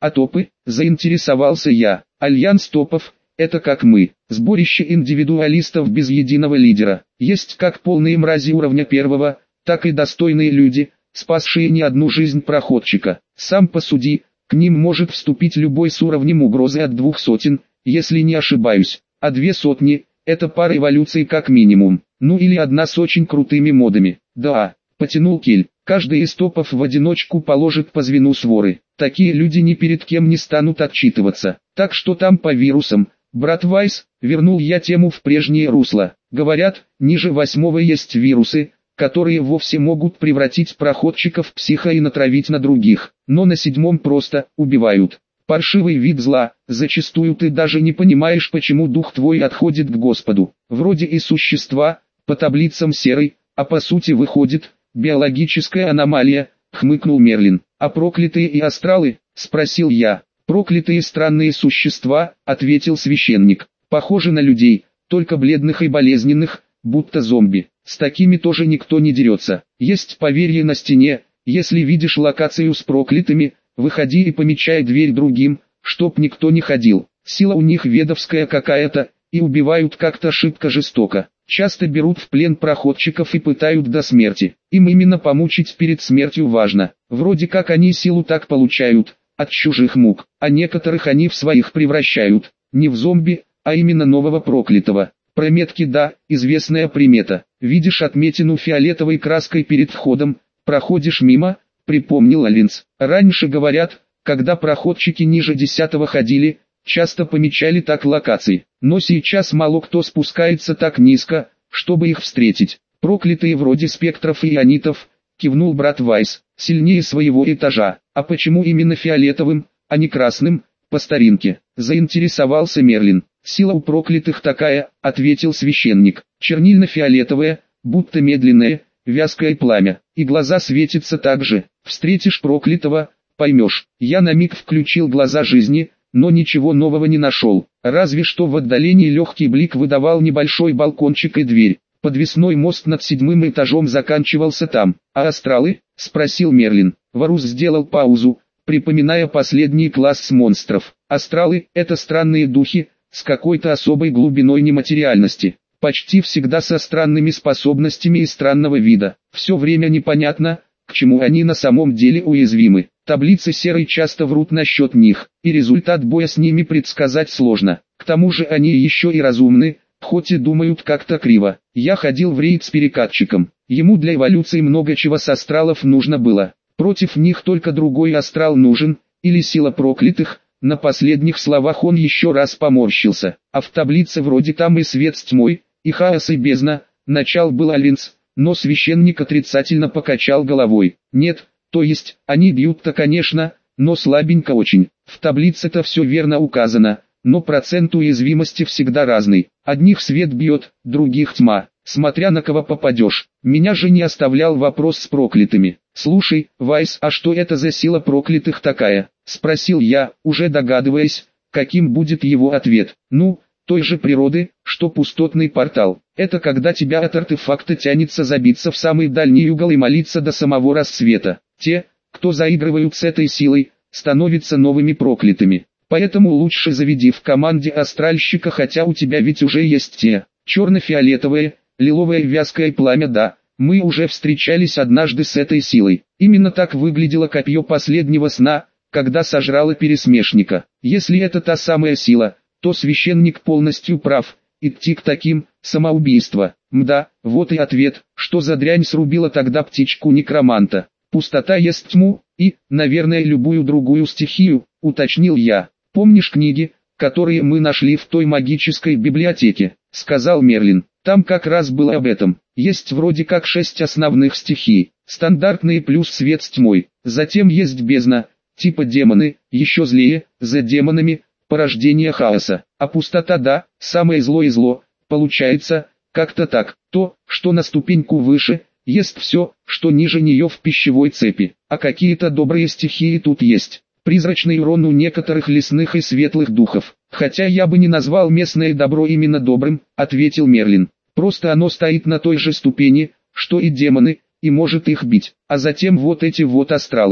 А топы? Заинтересовался я. Альянс топов – это как мы, сборище индивидуалистов без единого лидера. Есть как полные мрази уровня первого, так и достойные люди, спасшие не одну жизнь проходчика. Сам посуди, к ним может вступить любой с уровнем угрозы от 200, если не ошибаюсь, а 200 – это пара эволюций как минимум, ну или одна с очень крутыми модами. Да, потянул Кель, каждый из топов в одиночку положит по звену своры. Такие люди ни перед кем не станут отчитываться. Так что там по вирусам, брат Вайс, вернул я тему в прежнее русло. Говорят, ниже 8 есть вирусы, которые вовсе могут превратить проходчиков в психа и натравить на других, но на 7 просто убивают. Паршивый вид зла, зачастую ты даже не понимаешь, почему дух твой отходит к Господу. Вроде и существа, по таблицам серой, а по сути выходит, биологическая аномалия, хмыкнул Мерлин. А проклятые и астралы, спросил я. Проклятые странные существа, ответил священник, похожи на людей, только бледных и болезненных, будто зомби. С такими тоже никто не дерется. Есть поверье на стене, если видишь локацию с проклятыми, выходи и помечай дверь другим, чтоб никто не ходил. Сила у них ведовская какая-то, и убивают как-то шибко жестоко. Часто берут в плен проходчиков и пытают до смерти. Им именно помучить перед смертью важно. Вроде как они силу так получают, от чужих мук, а некоторых они в своих превращают. Не в зомби, а именно нового проклятого. Про метки да, известная примета. Видишь отметину фиолетовой краской перед входом, проходишь мимо, припомнил Алинс. Раньше говорят, когда проходчики ниже 10 ходили, часто помечали так локации. Но сейчас мало кто спускается так низко, чтобы их встретить. Проклятые вроде спектров и ионитов, кивнул брат Вайс, сильнее своего этажа. А почему именно фиолетовым, а не красным, по старинке? Заинтересовался Мерлин. Сила у проклятых такая, ответил священник, чернильно-фиолетовая, будто медленное, вязкое пламя, и глаза светятся так же. Встретишь проклятого, поймешь. Я на миг включил глаза жизни, но ничего нового не нашел, разве что в отдалении легкий блик выдавал небольшой балкончик и дверь. Подвесной мост над 7 этажом заканчивался там. А астралы? Спросил Мерлин. Варус сделал паузу, припоминая последний класс монстров. Астралы – это странные духи, с какой-то особой глубиной нематериальности, почти всегда со странными способностями и странного вида. Все время непонятно, к чему они на самом деле уязвимы. Таблицы серой часто врут насчет них, и результат боя с ними предсказать сложно. К тому же они еще и разумны, хоть и думают как-то криво. Я ходил в рейд с перекатчиком, ему для эволюции много чего с астралов нужно было. Против них только другой астрал нужен, или сила проклятых. На последних словах он еще раз поморщился. А в таблице вроде там и свет с тьмой, и хаос и бездна. Начал был Алинс, но священник отрицательно покачал головой. Нет, то есть, они бьют-то конечно, но слабенько очень. В таблице-то все верно указано, но процент уязвимости всегда разный. Одних свет бьет, других тьма, смотря на кого попадешь. Меня же не оставлял вопрос с проклятыми. «Слушай, Вайс, а что это за сила проклятых такая?» — спросил я, уже догадываясь, каким будет его ответ. «Ну, той же природы, что пустотный портал. Это когда тебя от артефакта тянется забиться в самый дальний угол и молиться до самого рассвета. Те, кто заигрывают с этой силой, становятся новыми проклятыми. Поэтому лучше заведи в команде астральщика, хотя у тебя ведь уже есть те. Черно-фиолетовое, лиловое вязкое пламя, да. Мы уже встречались однажды с этой силой. Именно так выглядело копье последнего сна, когда сожрало пересмешника. Если это та самая сила, то священник полностью прав. Идти к таким – самоубийство. Мда, вот и ответ, что за дрянь срубила тогда птичку некроманта. Пустота ест тьму, и, наверное, любую другую стихию, уточнил я. Помнишь книги, которые мы нашли в той магической библиотеке, сказал Мерлин. Там как раз было об этом. Есть вроде как 6 основных стихий. Стандартные плюс свет с тьмой. Затем есть бездна, типа демоны, еще злее, за демонами, порождение хаоса. А пустота, да, самое зло и зло. Получается, как-то так. То, что на ступеньку выше, ест все, что ниже нее в пищевой цепи. А какие-то добрые стихии тут есть. Призрачный урон у некоторых лесных и светлых духов. Хотя я бы не назвал местное добро именно добрым, ответил Мерлин. Просто оно стоит на той же ступени, что и демоны, и может их бить. А затем вот эти вот астралы.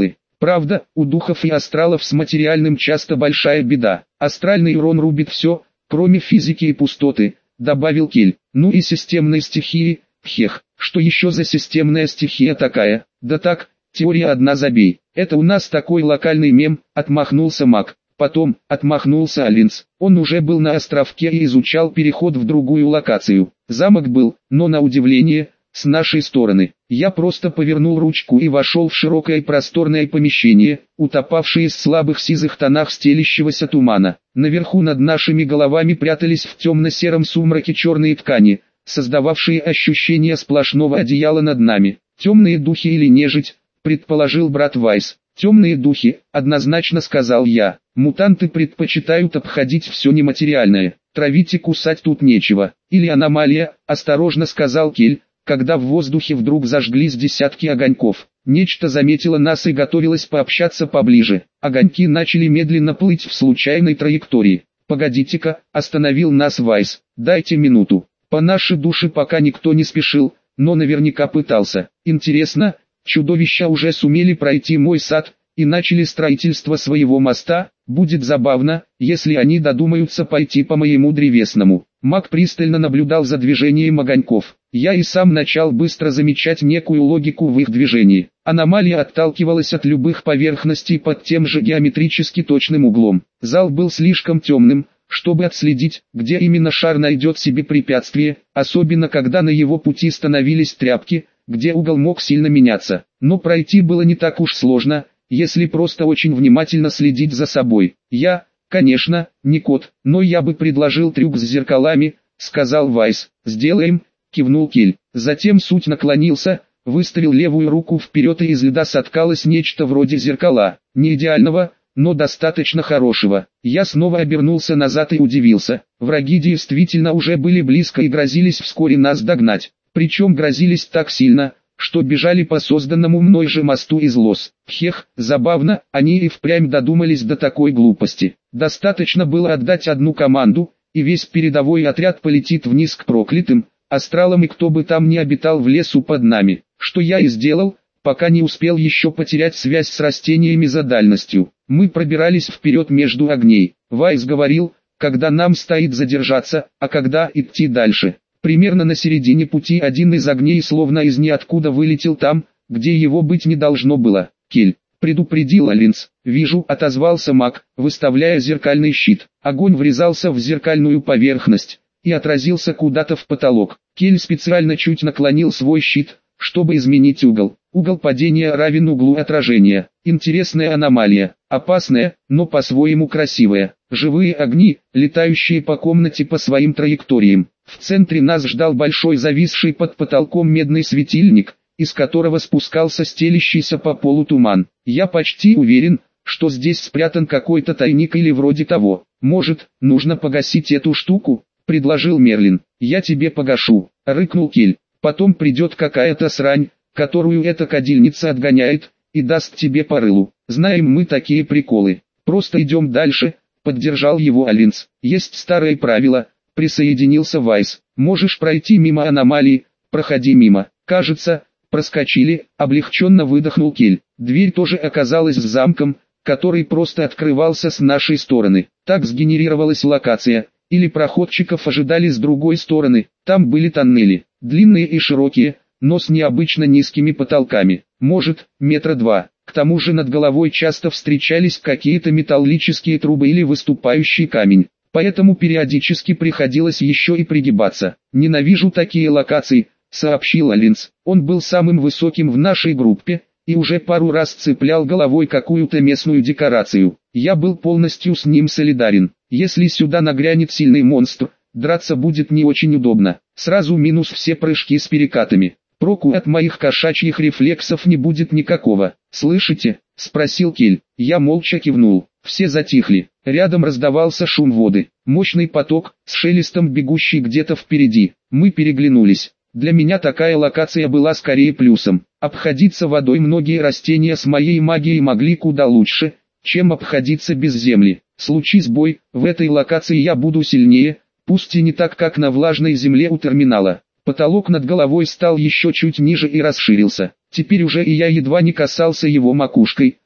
Правда, у духов и астралов с материальным часто большая беда. Астральный урон рубит все, кроме физики и пустоты, добавил Кель. Ну и системные стихии, пхех. Что еще за системная стихия такая? Да так, теория одна забей. Это у нас такой локальный мем, отмахнулся Мак. Потом, отмахнулся Алинс. Он уже был на островке и изучал переход в другую локацию. Замок был, но на удивление, с нашей стороны. Я просто повернул ручку и вошел в широкое просторное помещение, утопавшее в слабых сизых тонах стелящегося тумана. Наверху над нашими головами прятались в темно-сером сумраке черные ткани, создававшие ощущение сплошного одеяла над нами. Темные духи или нежить, предположил брат Вайс. Темные духи, однозначно сказал я. Мутанты предпочитают обходить все нематериальное. Травить и кусать тут нечего. Или аномалия, осторожно сказал Кель, когда в воздухе вдруг зажглись десятки огоньков. Нечто заметило нас и готовилось пообщаться поближе. Огоньки начали медленно плыть в случайной траектории. «Погодите-ка», остановил нас Вайс, «дайте минуту». По нашей душе пока никто не спешил, но наверняка пытался. Интересно, чудовища уже сумели пройти мой сад и начали строительство своего моста? Будет забавно, если они додумаются пойти по моему древесному. Маг пристально наблюдал за движением огоньков. Я и сам начал быстро замечать некую логику в их движении. Аномалия отталкивалась от любых поверхностей под тем же геометрически точным углом. Зал был слишком темным, чтобы отследить, где именно шар найдет себе препятствие, особенно когда на его пути становились тряпки, где угол мог сильно меняться. Но пройти было не так уж сложно, если просто очень внимательно следить за собой. Я, конечно, не кот, но я бы предложил трюк с зеркалами, сказал Вайс. Сделаем, кивнул Кель. Затем суть наклонился, выставил левую руку вперед и из льда соткалось нечто вроде зеркала. Не идеального, но достаточно хорошего. Я снова обернулся назад и удивился. Враги действительно уже были близко и грозились вскоре нас догнать. Причем грозились так сильно, что бежали по созданному мной же мосту из лос. Хех, забавно, они и впрямь додумались до такой глупости. Достаточно было отдать одну команду, и весь передовой отряд полетит вниз к проклятым астралам и кто бы там ни обитал в лесу под нами. Что я и сделал, пока не успел еще потерять связь с растениями за дальностью. Мы пробирались вперед между огней. Вайс говорил, когда нам стоит задержаться, а когда идти дальше. Примерно на середине пути один из огней словно из ниоткуда вылетел там, где его быть не должно было. Кель, предупредил Алинс. Вижу, отозвался Мак, выставляя зеркальный щит. Огонь врезался в зеркальную поверхность и отразился куда-то в потолок. Кель специально чуть наклонил свой щит, чтобы изменить угол. Угол падения равен углу отражения. Интересная аномалия, опасная, но по-своему красивая. Живые огни, летающие по комнате по своим траекториям. В центре нас ждал большой зависший под потолком медный светильник, из которого спускался стелящийся по полу туман. Я почти уверен, что здесь спрятан какой-то тайник или вроде того. Может, нужно погасить эту штуку, предложил Мерлин. Я тебе погашу, рыкнул Кель. Потом придет какая-то срань, которую эта кадильница отгоняет, и даст тебе по рылу. Знаем мы такие приколы. Просто идем дальше, поддержал его Алинс. Есть старое правило, присоединился Вайс. Можешь пройти мимо аномалии, проходи мимо. Кажется, проскочили, облегченно выдохнул Кель. Дверь тоже оказалась с замком, который просто открывался с нашей стороны. Так сгенерировалась локация, или проходчиков ожидали с другой стороны. Там были тоннели, длинные и широкие, но с необычно низкими потолками, может, метра 2. К тому же над головой часто встречались какие-то металлические трубы или выступающий камень, поэтому периодически приходилось еще и пригибаться. «Ненавижу такие локации», — сообщил Алинс. Он был самым высоким в нашей группе, и уже пару раз цеплял головой какую-то местную декорацию. Я был полностью с ним солидарен. Если сюда нагрянет сильный монстр, драться будет не очень удобно. Сразу минус все прыжки с перекатами. Проку от моих кошачьих рефлексов не будет никакого. «Слышите?» — спросил Кель. Я молча кивнул. Все затихли. Рядом раздавался шум воды. Мощный поток, с шелестом бегущий где-то впереди. Мы переглянулись. Для меня такая локация была скорее плюсом. Обходиться водой многие растения с моей магией могли куда лучше, чем обходиться без земли. Случись бой, в этой локации я буду сильнее, пусть и не так, как на влажной земле у терминала. Потолок над головой стал еще чуть ниже и расширился. Теперь уже и я едва не касался его макушкой,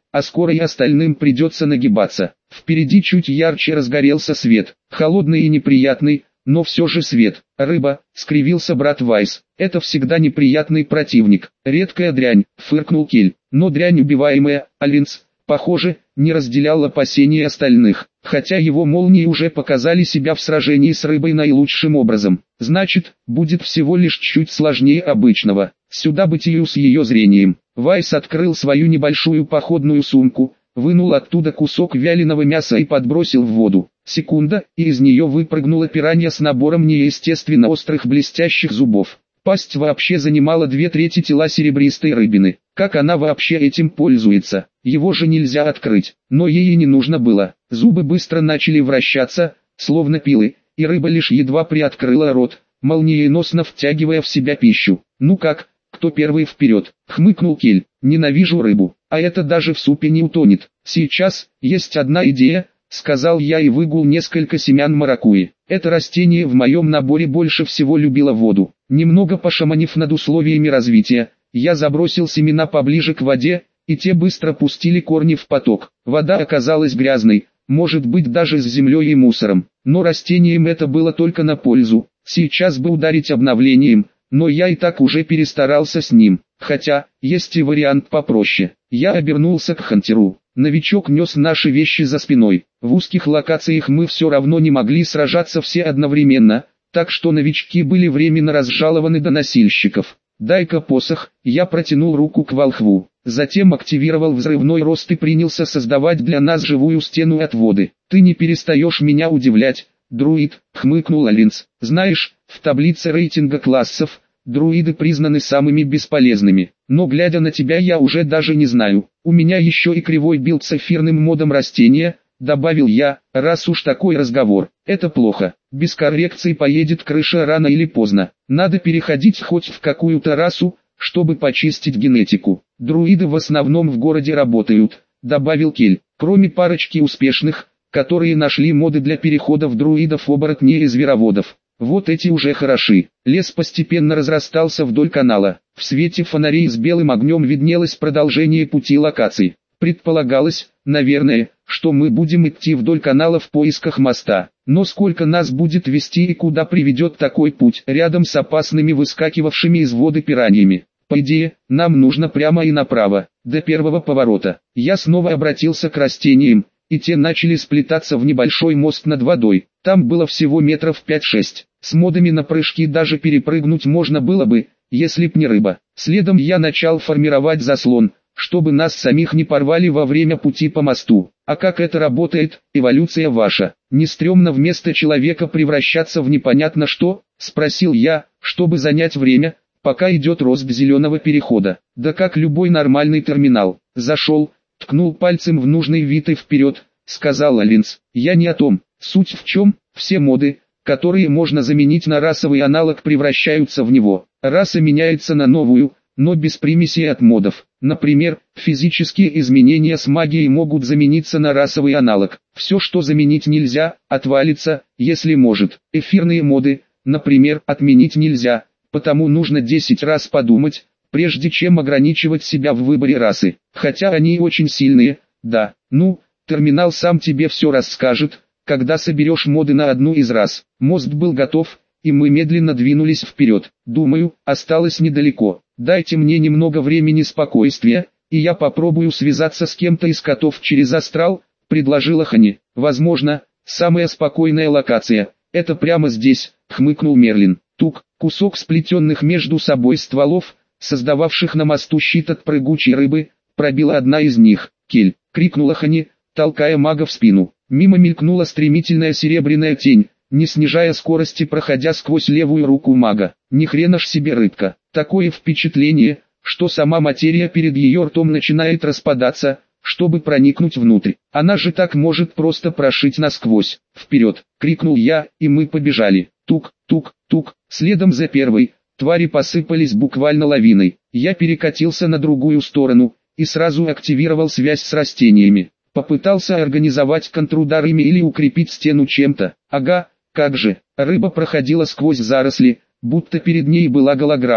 а скоро и остальным придется нагибаться. Впереди чуть ярче разгорелся свет, холодный и неприятный, но все же свет. «Рыба», — скривился брат Вайс, — «это всегда неприятный противник, редкая дрянь», — фыркнул Кель. Но дрянь убиваемая, Алинс, похоже, не разделял опасений остальных, хотя его молнии уже показали себя в сражении с рыбой наилучшим образом. Значит, будет всего лишь чуть сложнее обычного. Сюда бытию с ее зрением. Вайс открыл свою небольшую походную сумку, вынул оттуда кусок вяленого мяса и подбросил в воду. Секунда, и из нее выпрыгнула пиранья с набором неестественно острых блестящих зубов. Пасть вообще занимала 2/3 тела серебристой рыбины. Как она вообще этим пользуется? Его же нельзя открыть, но ей и не нужно было. Зубы быстро начали вращаться, словно пилы, и рыба лишь едва приоткрыла рот, молниеносно втягивая в себя пищу. «Ну как, кто первый вперед?» — хмыкнул Кель. «Ненавижу рыбу, а это даже в супе не утонет. Сейчас, есть одна идея», — сказал я и выгул несколько семян маракуйи. Это растение в моем наборе больше всего любило воду. Немного пошаманив над условиями развития, я забросил семена поближе к воде, и те быстро пустили корни в поток. Вода оказалась грязной, может быть даже с землей и мусором, но растениям это было только на пользу. Сейчас бы ударить обновлением, но я и так уже перестарался с ним, хотя, есть и вариант попроще. Я обернулся к Хантеру. Новичок нес наши вещи за спиной. В узких локациях мы все равно не могли сражаться все одновременно, так что новички были временно разжалованы до носильщиков. «Дай-ка посох», я протянул руку к волхву. Затем активировал взрывной рост и принялся создавать для нас живую стену от воды. «Ты не перестаешь меня удивлять, друид», — хмыкнул Алинс. «Знаешь, в таблице рейтинга классов, друиды признаны самыми бесполезными. Но глядя на тебя я уже даже не знаю. У меня еще и кривой билд с эфирным модом растения», — добавил я, — «раз уж такой разговор, это плохо. Без коррекции поедет крыша рано или поздно. Надо переходить хоть в какую-то расу, чтобы почистить генетику. Друиды в основном в городе работают», — добавил Кель, — «кроме парочки успешных, которые нашли моды для перехода в друидов, оборотней и звероводов. Вот эти уже хороши». Лес постепенно разрастался вдоль канала. В свете фонарей с белым огнем виднелось продолжение пути локаций. Предполагалось, наверное, что мы будем идти вдоль канала в поисках моста. Но сколько нас будет вести и куда приведет такой путь, рядом с опасными выскакивавшими из воды пираньями? По идее, нам нужно прямо и направо, до первого поворота. Я снова обратился к растениям, и те начали сплетаться в небольшой мост над водой. Там было всего метров 5-6. С модами на прыжки даже перепрыгнуть можно было бы, если б не рыба. Следом я начал формировать заслон, чтобы нас самих не порвали во время пути по мосту. «А как это работает, эволюция ваша? Не стрёмно вместо человека превращаться в непонятно что?» — спросил я, чтобы занять время, пока идет рост зеленого перехода. «Да как любой нормальный терминал. Зашел, ткнул пальцем в нужный вид и вперед», — сказал Алинс. «Я не о том. Суть в чем, все моды, которые можно заменить на расовый аналог, превращаются в него. Раса меняется на новую, но без примесей от модов. Например, физические изменения с магией могут замениться на расовый аналог. Все, что заменить нельзя, отвалится, если может. Эфирные моды, например, отменить нельзя, потому нужно 10 раз подумать, прежде чем ограничивать себя в выборе расы. Хотя они очень сильные, да. Ну, терминал сам тебе все расскажет, когда соберешь моды на одну из рас». Мост был готов, и мы медленно двинулись вперед. «Думаю, осталось недалеко. Дайте мне немного времени спокойствия, и я попробую связаться с кем-то из котов через астрал», — предложила Хани. «Возможно, самая спокойная локация — это прямо здесь», — хмыкнул Мерлин. Тук, кусок сплетенных между собой стволов, создававших на мосту щит от прыгучей рыбы, пробила одна из них. «Кель!» — крикнула Хани, толкая мага в спину. Мимо мелькнула стремительная серебряная тень, не снижая скорости, проходя сквозь левую руку мага. Ни хрена ж себе рыбка. Такое впечатление, что сама материя перед ее ртом начинает распадаться, чтобы проникнуть внутрь. Она же так может просто прошить насквозь. «Вперед!» — крикнул я, и мы побежали. Тук, тук, тук. Следом за первой, твари посыпались буквально лавиной. Я перекатился на другую сторону, и сразу активировал связь с растениями. Попытался организовать контрудар ими или укрепить стену чем-то. Ага, как же. Рыба проходила сквозь заросли, будто перед ней была голограмма.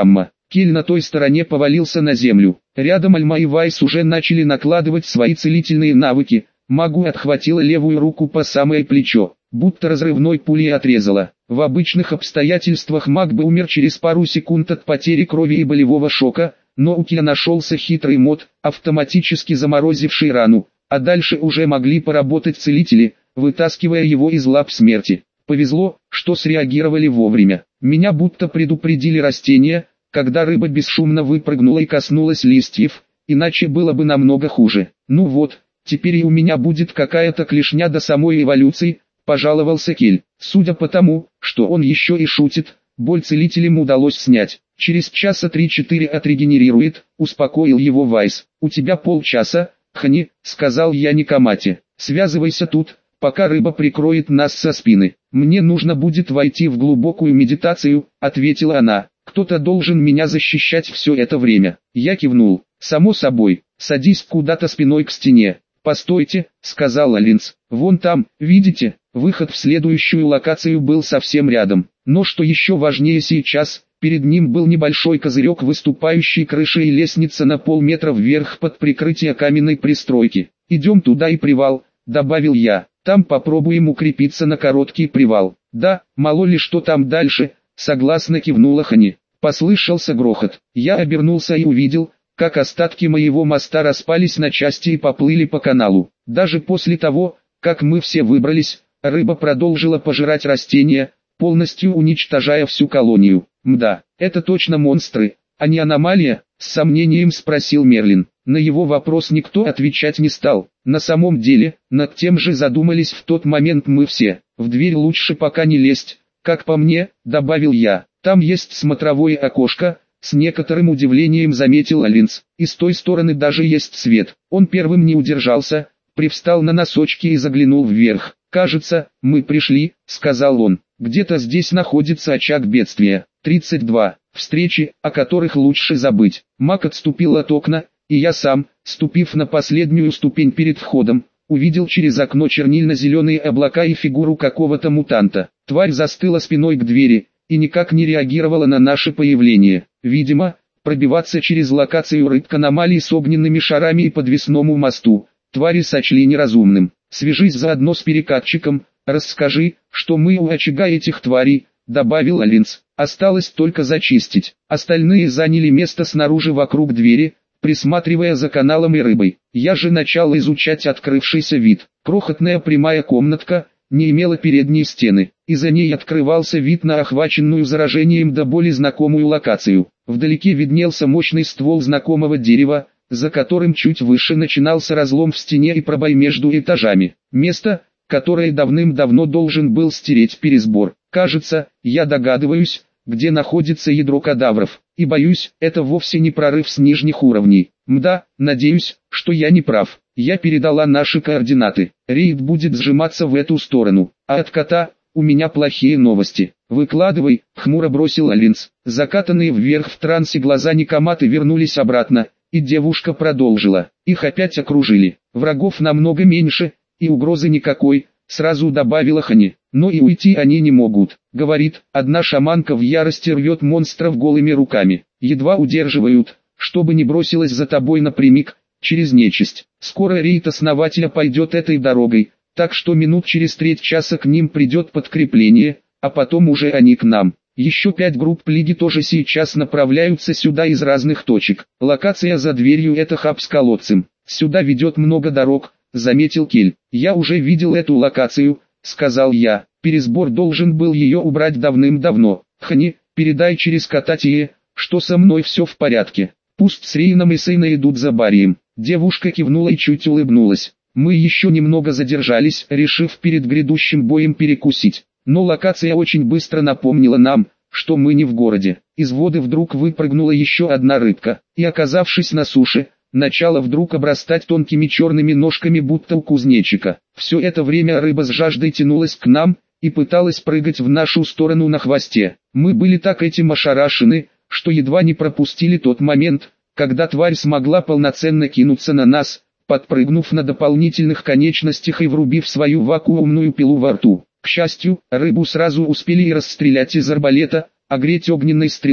Кель на той стороне повалился на землю. Рядом Альма и Вайс уже начали накладывать свои целительные навыки. Магу отхватила левую руку по самое плечо, будто разрывной пулей отрезала. В обычных обстоятельствах маг бы умер через пару секунд от потери крови и болевого шока, но у Киа нашелся хитрый мод, автоматически заморозивший рану, а дальше уже могли поработать целители, вытаскивая его из лап смерти. Повезло, что среагировали вовремя. Меня будто предупредили растения, когда рыба бесшумно выпрыгнула и коснулась листьев, иначе было бы намного хуже. Ну вот, теперь и у меня будет какая-то клешня до самой эволюции, пожаловался Кель. Судя по тому, что он еще и шутит, боль целителям удалось снять. Через часа 3-4 отрегенерирует, успокоил его Вайс. У тебя полчаса, Хани, сказал я Никомате. Связывайся тут, пока рыба прикроет нас со спины. Мне нужно будет войти в глубокую медитацию, ответила она. Кто-то должен меня защищать все это время. Я кивнул. Само собой, садись куда-то спиной к стене. «Постойте», — сказала Линз, — «вон там, видите, выход в следующую локацию был совсем рядом. Но что еще важнее сейчас, перед ним был небольшой козырек выступающей крыши и лестница на полметра вверх под прикрытие каменной пристройки. Идем туда и привал», — добавил я, — «там попробуем укрепиться на короткий привал». «Да, мало ли что там дальше», — согласно кивнула Хани. Послышался грохот. Я обернулся и увидел, как остатки моего моста распались на части и поплыли по каналу. Даже после того, как мы все выбрались, рыба продолжила пожирать растения, полностью уничтожая всю колонию. «Мда, это точно монстры, а не аномалия?» — с сомнением спросил Мерлин. На его вопрос никто отвечать не стал. На самом деле, над тем же задумались в тот момент мы все. «В дверь лучше пока не лезть, как по мне», — добавил я. «Там есть смотровое окошко», — с некоторым удивлением заметил Алинс. «И с той стороны даже есть свет». Он первым не удержался, привстал на носочки и заглянул вверх. «Кажется, мы пришли», — сказал он. «Где-то здесь находится очаг бедствия». 32. Встречи, о которых лучше забыть. Маг отступил от окна, и я сам, ступив на последнюю ступень перед входом, увидел через окно чернильно-зеленые облака и фигуру какого-то мутанта. Тварь застыла спиной к двери и никак не реагировала на наше появление. Видимо, пробиваться через локацию рыбк аномалий с огненными шарами и подвесному мосту твари сочли неразумным. «Свяжись заодно с перекатчиком, расскажи, что мы у очага этих тварей», — добавил Алинс. «Осталось только зачистить». Остальные заняли место снаружи вокруг двери, присматривая за каналом и рыбой. Я же начал изучать открывшийся вид. Крохотная прямая комнатка не имела передней стены, и за ней открывался вид на охваченную заражением до боли знакомую локацию. Вдалеке виднелся мощный ствол знакомого дерева, за которым чуть выше начинался разлом в стене и пробой между этажами. Место, которое давным-давно должен был стереть пересбор. Кажется, я догадываюсь, где находится ядро кадавров, и боюсь, это вовсе не прорыв с нижних уровней. Мда, надеюсь, что я не прав. Я передала наши координаты. Рейд будет сжиматься в эту сторону, а от кота у меня плохие новости. «Выкладывай», — хмуро бросил Алинс. Закатанные вверх в трансе глаза Никоматы вернулись обратно, и девушка продолжила. «Их опять окружили. Врагов намного меньше, и угрозы никакой», — сразу добавила Хани. «Но и уйти они не могут. Говорит, одна шаманка в ярости рвет монстров голыми руками. Едва удерживают, чтобы не бросилась за тобой напрямик, через нечисть. Скоро рейд основателя пойдет этой дорогой, так что минут через треть часа к ним придет подкрепление, а потом уже они к нам. Еще 5 групп Лиги тоже сейчас направляются сюда из разных точек. Локация за дверью — это хаб с колодцем. Сюда ведет много дорог», — заметил Кель. «Я уже видел эту локацию», — сказал я. «Пересбор должен был ее убрать давным-давно. Хани, передай через Кататие, что со мной все в порядке. Пусть с Рейном и Сейна идут за Барием». Девушка кивнула и чуть улыбнулась. Мы еще немного задержались, решив перед грядущим боем перекусить. Но локация очень быстро напомнила нам, что мы не в городе. Из воды вдруг выпрыгнула еще одна рыбка, и, оказавшись на суше, начала вдруг обрастать тонкими черными ножками, будто у кузнечика. Все это время рыба с жаждой тянулась к нам и пыталась прыгать в нашу сторону на хвосте. Мы были так этим ошарашены, что едва не пропустили тот момент, когда тварь смогла полноценно кинуться на нас, подпрыгнув на дополнительных конечностях и врубив свою вакуумную пилу во рту. К счастью, рыбу сразу успели и расстрелять из арбалета, огреть огненной стрелой,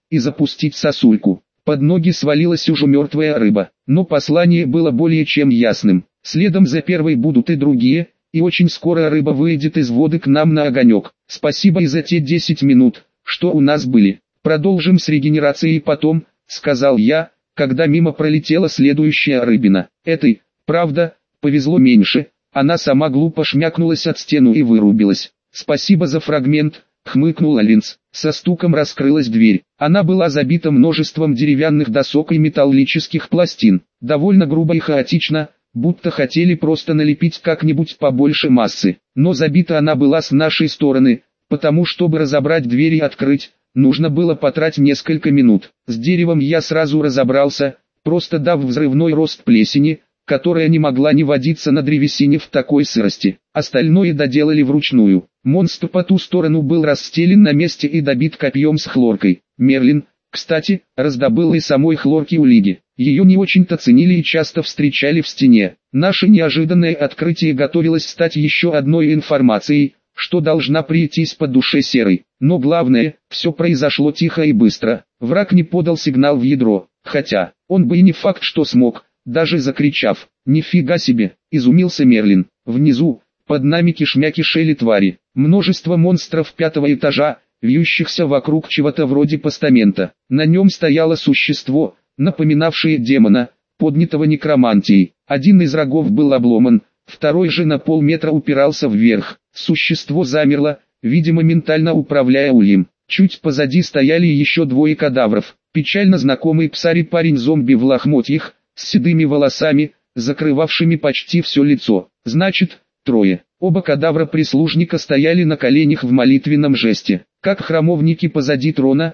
и запустить сосульку. Под ноги свалилась уже мертвая рыба, но послание было более чем ясным. Следом за первой будут и другие, и очень скоро рыба выйдет из воды к нам на огонек. Спасибо и за те 10 минут, что у нас были. Продолжим с регенерацией потом, сказал я, когда мимо пролетела следующая рыбина. Этой, правда, повезло меньше, она сама глупо шмякнулась от стену и вырубилась. Спасибо за фрагмент, хмыкнул Альвинс. Со стуком раскрылась дверь. Она была забита множеством деревянных досок и металлических пластин. Довольно грубо и хаотично, будто хотели просто налепить как-нибудь побольше массы. Но забита она была с нашей стороны, потому чтобы разобрать дверь и открыть, нужно было потратить несколько минут. С деревом я сразу разобрался, просто дав взрывной рост плесени, которая не могла не водиться на древесине в такой сырости. Остальное доделали вручную. Монстр по ту сторону был расстелен на месте и добит копьем с хлоркой. Мерлин, кстати, раздобыл и самой хлорки у Лиги. Ее не очень-то ценили и часто встречали в стене. Наше неожиданное открытие готовилось стать еще одной информацией, что должна прийтись по душе Серой. Но главное, все произошло тихо и быстро. Враг не подал сигнал в ядро, хотя, он бы и не факт, что смог, даже закричав. «Нифига себе!» – изумился Мерлин. Внизу, под нами кишмя кишели твари. Множество монстров 5-го этажа, вьющихся вокруг чего-то вроде постамента. На нем стояло существо, напоминавшее демона, поднятого некромантией. Один из рогов был обломан, второй же на полметра упирался вверх. Существо замерло, видимо ментально управляя ульем. Чуть позади стояли еще двое кадавров. Печально знакомый псарь парень-зомби в лохмотьях, с седыми волосами, закрывавшими почти все лицо. Значит, трое. Оба кадавра-прислужника стояли на коленях в молитвенном жесте, как храмовники позади трона.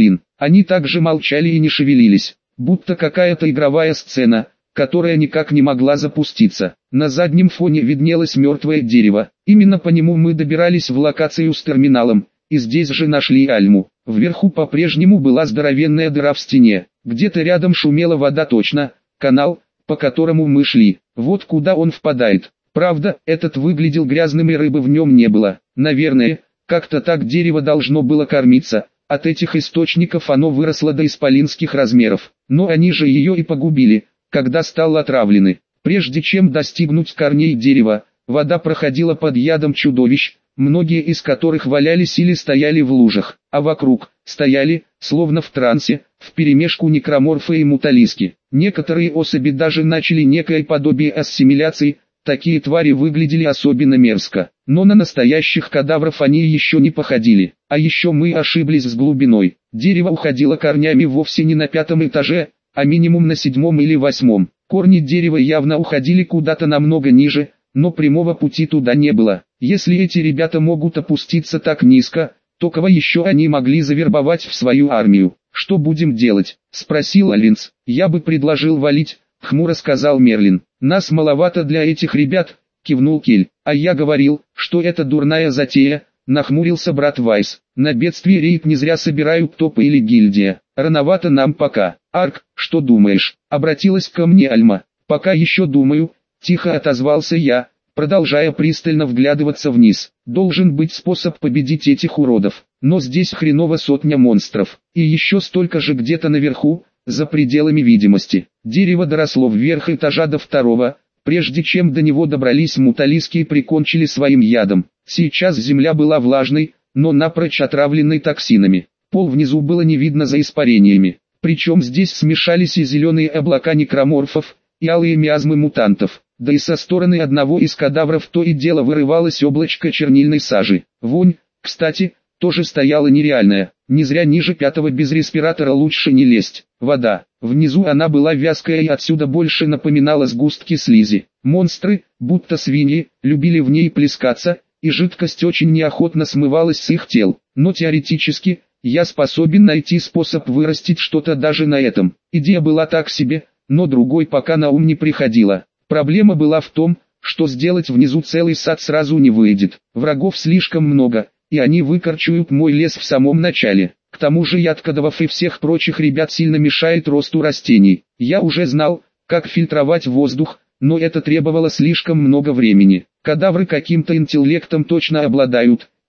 Они также молчали и не шевелились, будто какая-то игровая сцена, которая никак не могла запуститься. На заднем фоне виднелось мертвое дерево. Именно по нему мы добирались в локацию с терминалом, и здесь же нашли Альму. Вверху по-прежнему была здоровенная дыра в стене. Где-то рядом шумела вода, точно, канал, по которому мы шли. Вот куда он впадает. Правда, этот выглядел грязным и рыбы в нем не было. Наверное, как-то так дерево должно было кормиться. От этих источников оно выросло до исполинских размеров. Но они же ее и погубили, когда стало отравлены. Прежде чем достигнуть корней дерева, вода проходила под ядом чудовищ, многие из которых валялись или стояли в лужах, а вокруг стояли, словно в трансе, вперемешку некроморфы и муталиски. Некоторые особи даже начали некое подобие ассимиляции. Такие твари выглядели особенно мерзко, но на настоящих кадавров они еще не походили. А еще мы ошиблись с глубиной. Дерево уходило корнями вовсе не на 5-м этаже, а минимум на 7-м или 8-м. Корни дерева явно уходили куда-то намного ниже, но прямого пути туда не было. Если эти ребята могут опуститься так низко, то кого еще они могли завербовать в свою армию? «Что будем делать?» – спросил Альвинс. «Я бы предложил валить», – хмуро сказал Мерлин. «Нас маловато для этих ребят», – кивнул Кель. «А я говорил, что это дурная затея», – нахмурился брат Вайс. «На бедствие рейд не зря собирают топы или гильдия. Рановато нам пока». «Арк, что думаешь?» – обратилась ко мне Альма. «Пока еще думаю», – тихо отозвался я, продолжая пристально вглядываться вниз. «Должен быть способ победить этих уродов. Но здесь хреново 100 монстров. И еще столько же где-то наверху, за пределами видимости». Дерево доросло вверх этажа до 2-го, прежде чем до него добрались муталиски и прикончили своим ядом. Сейчас земля была влажной, но напрочь отравленной токсинами. Пол внизу было не видно за испарениями. Причем здесь смешались и зеленые облака некроморфов, и алые миазмы мутантов. Да и со стороны одного из кадавров то и дело вырывалось облачко чернильной сажи. Вонь, кстати, тоже стояла нереальная. Не зря ниже 5-го без респиратора лучше не лезть. Вода. Внизу она была вязкая и отсюда больше напоминала сгустки слизи. Монстры, будто свиньи, любили в ней плескаться, и жидкость очень неохотно смывалась с их тел. Но теоретически, я способен найти способ вырастить что-то даже на этом. Идея была так себе, но другой пока на ум не приходила. Проблема была в том, что сделать внизу целый сад сразу не выйдет. Врагов слишком много, и они выкорчуют мой лес в самом начале. К тому же яд кадавров и всех прочих ребят сильно мешает росту растений. Я уже знал, как фильтровать воздух, но это требовало слишком много времени. Кадавры каким-то интеллектом точно обладают,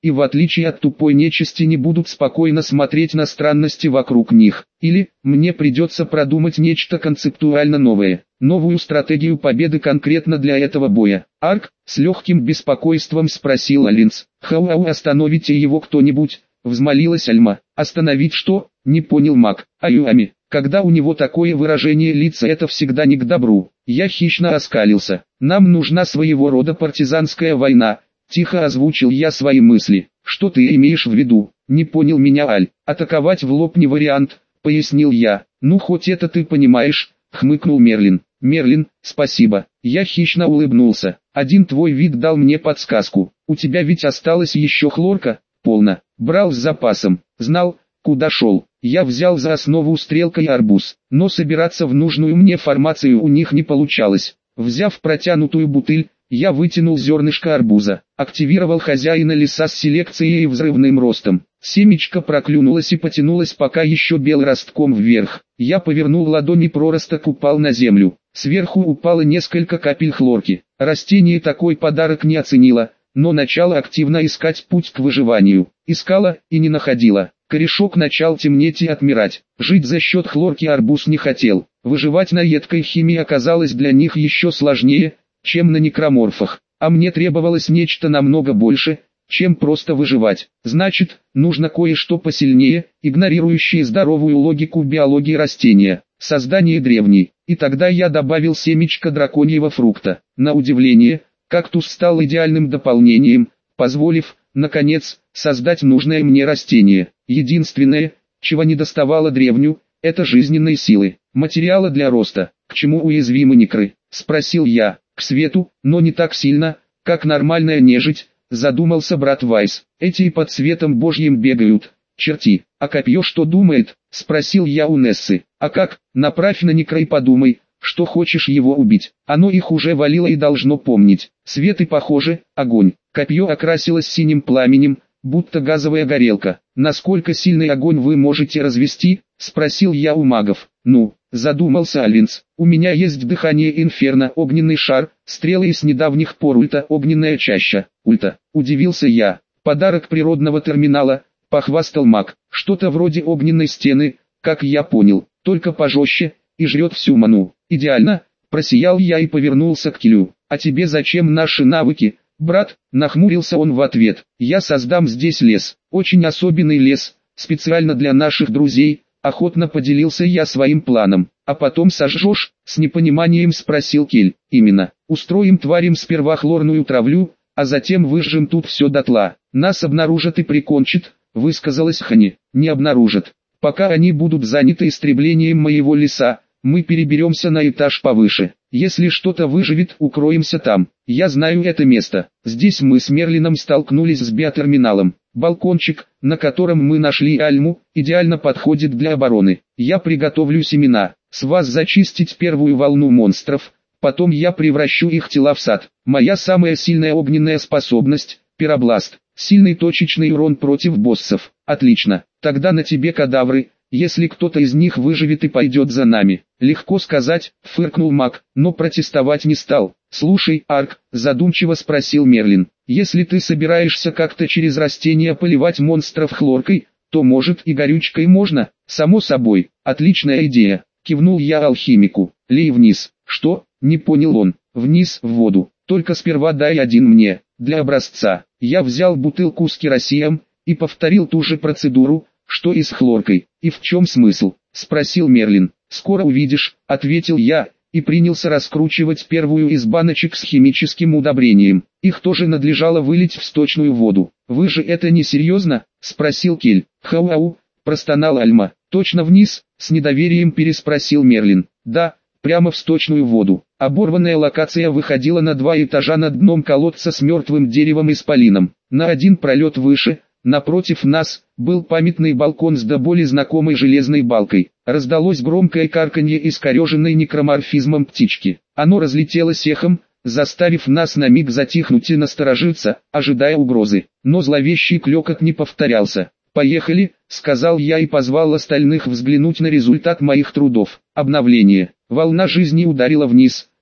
и в отличие от тупой нечисти не будут спокойно смотреть на странности вокруг них. Или, мне придется продумать нечто концептуально новое, новую стратегию победы конкретно для этого боя. Арк, с легким беспокойством спросил Алинс. Хау, остановите его кто-нибудь, взмолилась Альма. Остановить что? Не понял маг. Аюами. Когда у него такое выражение лица, это всегда не к добру. Я хищно оскалился. Нам нужна своего рода партизанская война. Тихо озвучил я свои мысли. Что ты имеешь в виду? Не понял меня Аль. Атаковать в лоб не вариант, пояснил я. Ну хоть это ты понимаешь, хмыкнул Мерлин. Мерлин, спасибо. Я хищно улыбнулся. Один твой вид дал мне подсказку. У тебя ведь осталась еще хлорка? Полно. Брал с запасом. Знал, куда шел. Я взял за основу стрелка и арбуз, но собираться в нужную мне формацию у них не получалось. Взяв протянутую бутыль, я вытянул зернышко арбуза, активировал хозяина леса с селекцией и взрывным ростом. Семечко проклюнулось и потянулось пока еще белым ростком вверх. Я повернул ладони, проросток упал на землю. Сверху упало несколько капель хлорки. Растение такой подарок не оценило, но начало активно искать путь к выживанию. Искала и не находила. Корешок начал темнеть и отмирать. Жить за счет хлорки арбуз не хотел. Выживать на едкой химии оказалось для них еще сложнее, чем на некроморфах. А мне требовалось нечто намного больше, чем просто выживать. Значит, нужно кое-что посильнее, игнорирующее здоровую логику биологии растения. Создание древней. И тогда я добавил семечко драконьего фрукта. На удивление, кактус стал идеальным дополнением, позволив, наконец, создать нужное мне растение. Единственное, чего не доставало древню, это жизненной силы, материала для роста. К чему уязвимы некры? Спросил я. К свету, но не так сильно, как нормальная нежить, задумался брат Вайс. Эти и под светом божьим бегают, черти. А копье что думает? Спросил я у Нессы. А как? Направь на некра и подумай, что хочешь его убить. Оно их уже валило и должно помнить. Свет и похоже, огонь. Копье окрасилось синим пламенем, будто газовая горелка. Насколько сильный огонь вы можете развести? Спросил я у магов. Ну, задумался Альвинс. У меня есть дыхание инферно, огненный шар, стрелы и с недавних пор ульта, огненная чаща. Ульта. Удивился я. Подарок природного терминала, похвастал маг. Что-то вроде огненной стены, как я понял, только пожестче, и жрет всю ману. Идеально, просиял я и повернулся к Келю. А тебе зачем наши навыки, брат? Нахмурился он в ответ. Я создам здесь лес, очень особенный лес, специально для наших друзей. Охотно поделился я своим планом. А потом сожжешь? С непониманием спросил Кель. Именно. Устроим тварям сперва хлорную травлю, а затем выжжем тут все дотла. Нас обнаружат и прикончат, высказалась Хани. Не обнаружат. Пока они будут заняты истреблением моего леса, мы переберемся на этаж повыше. Если что-то выживет, укроемся там. Я знаю это место. Здесь мы с Мерлином столкнулись с биотерминалом. Балкончик, на котором мы нашли Альму, идеально подходит для обороны. Я приготовлю семена. С вас зачистить первую волну монстров, потом я превращу их тела в сад. Моя самая сильная огненная способность – пиробласт. Сильный точечный урон против боссов. Отлично. Тогда на тебе кадавры, если кто-то из них выживет и пойдет за нами. Легко сказать, фыркнул маг, но протестовать не стал. Слушай, Арк, задумчиво спросил Мерлин, если ты собираешься как-то через растения поливать монстров хлоркой, то может и горючкой можно? Само собой, отличная идея. Кивнул я алхимику. Лей вниз. Что? Не понял он. Вниз в воду. Только сперва дай один мне, для образца. Я взял бутылку с керосином и повторил ту же процедуру, что и с хлоркой. И в чем смысл? Спросил Мерлин. Скоро увидишь, ответил я, и принялся раскручивать первую из баночек с химическим удобрением. Их тоже надлежало вылить в сточную воду. Вы же это не серьезно? Спросил Кель. Хау-ау, простонал Альма. Точно вниз? С недоверием переспросил Мерлин. Да, прямо в сточную воду. Оборванная локация выходила на 2 этажа над дном колодца с мертвым деревом исполином. На один пролет выше, напротив нас, был памятный балкон с до боли знакомой железной балкой. Раздалось громкое карканье искореженной некроморфизмом птички. Оно разлетелось эхом, заставив нас на миг затихнуть и насторожиться, ожидая угрозы. Но зловещий клёкот не повторялся. «Поехали», — сказал я и позвал остальных взглянуть на результат моих трудов. Обновление. Волна жизни ударила вниз,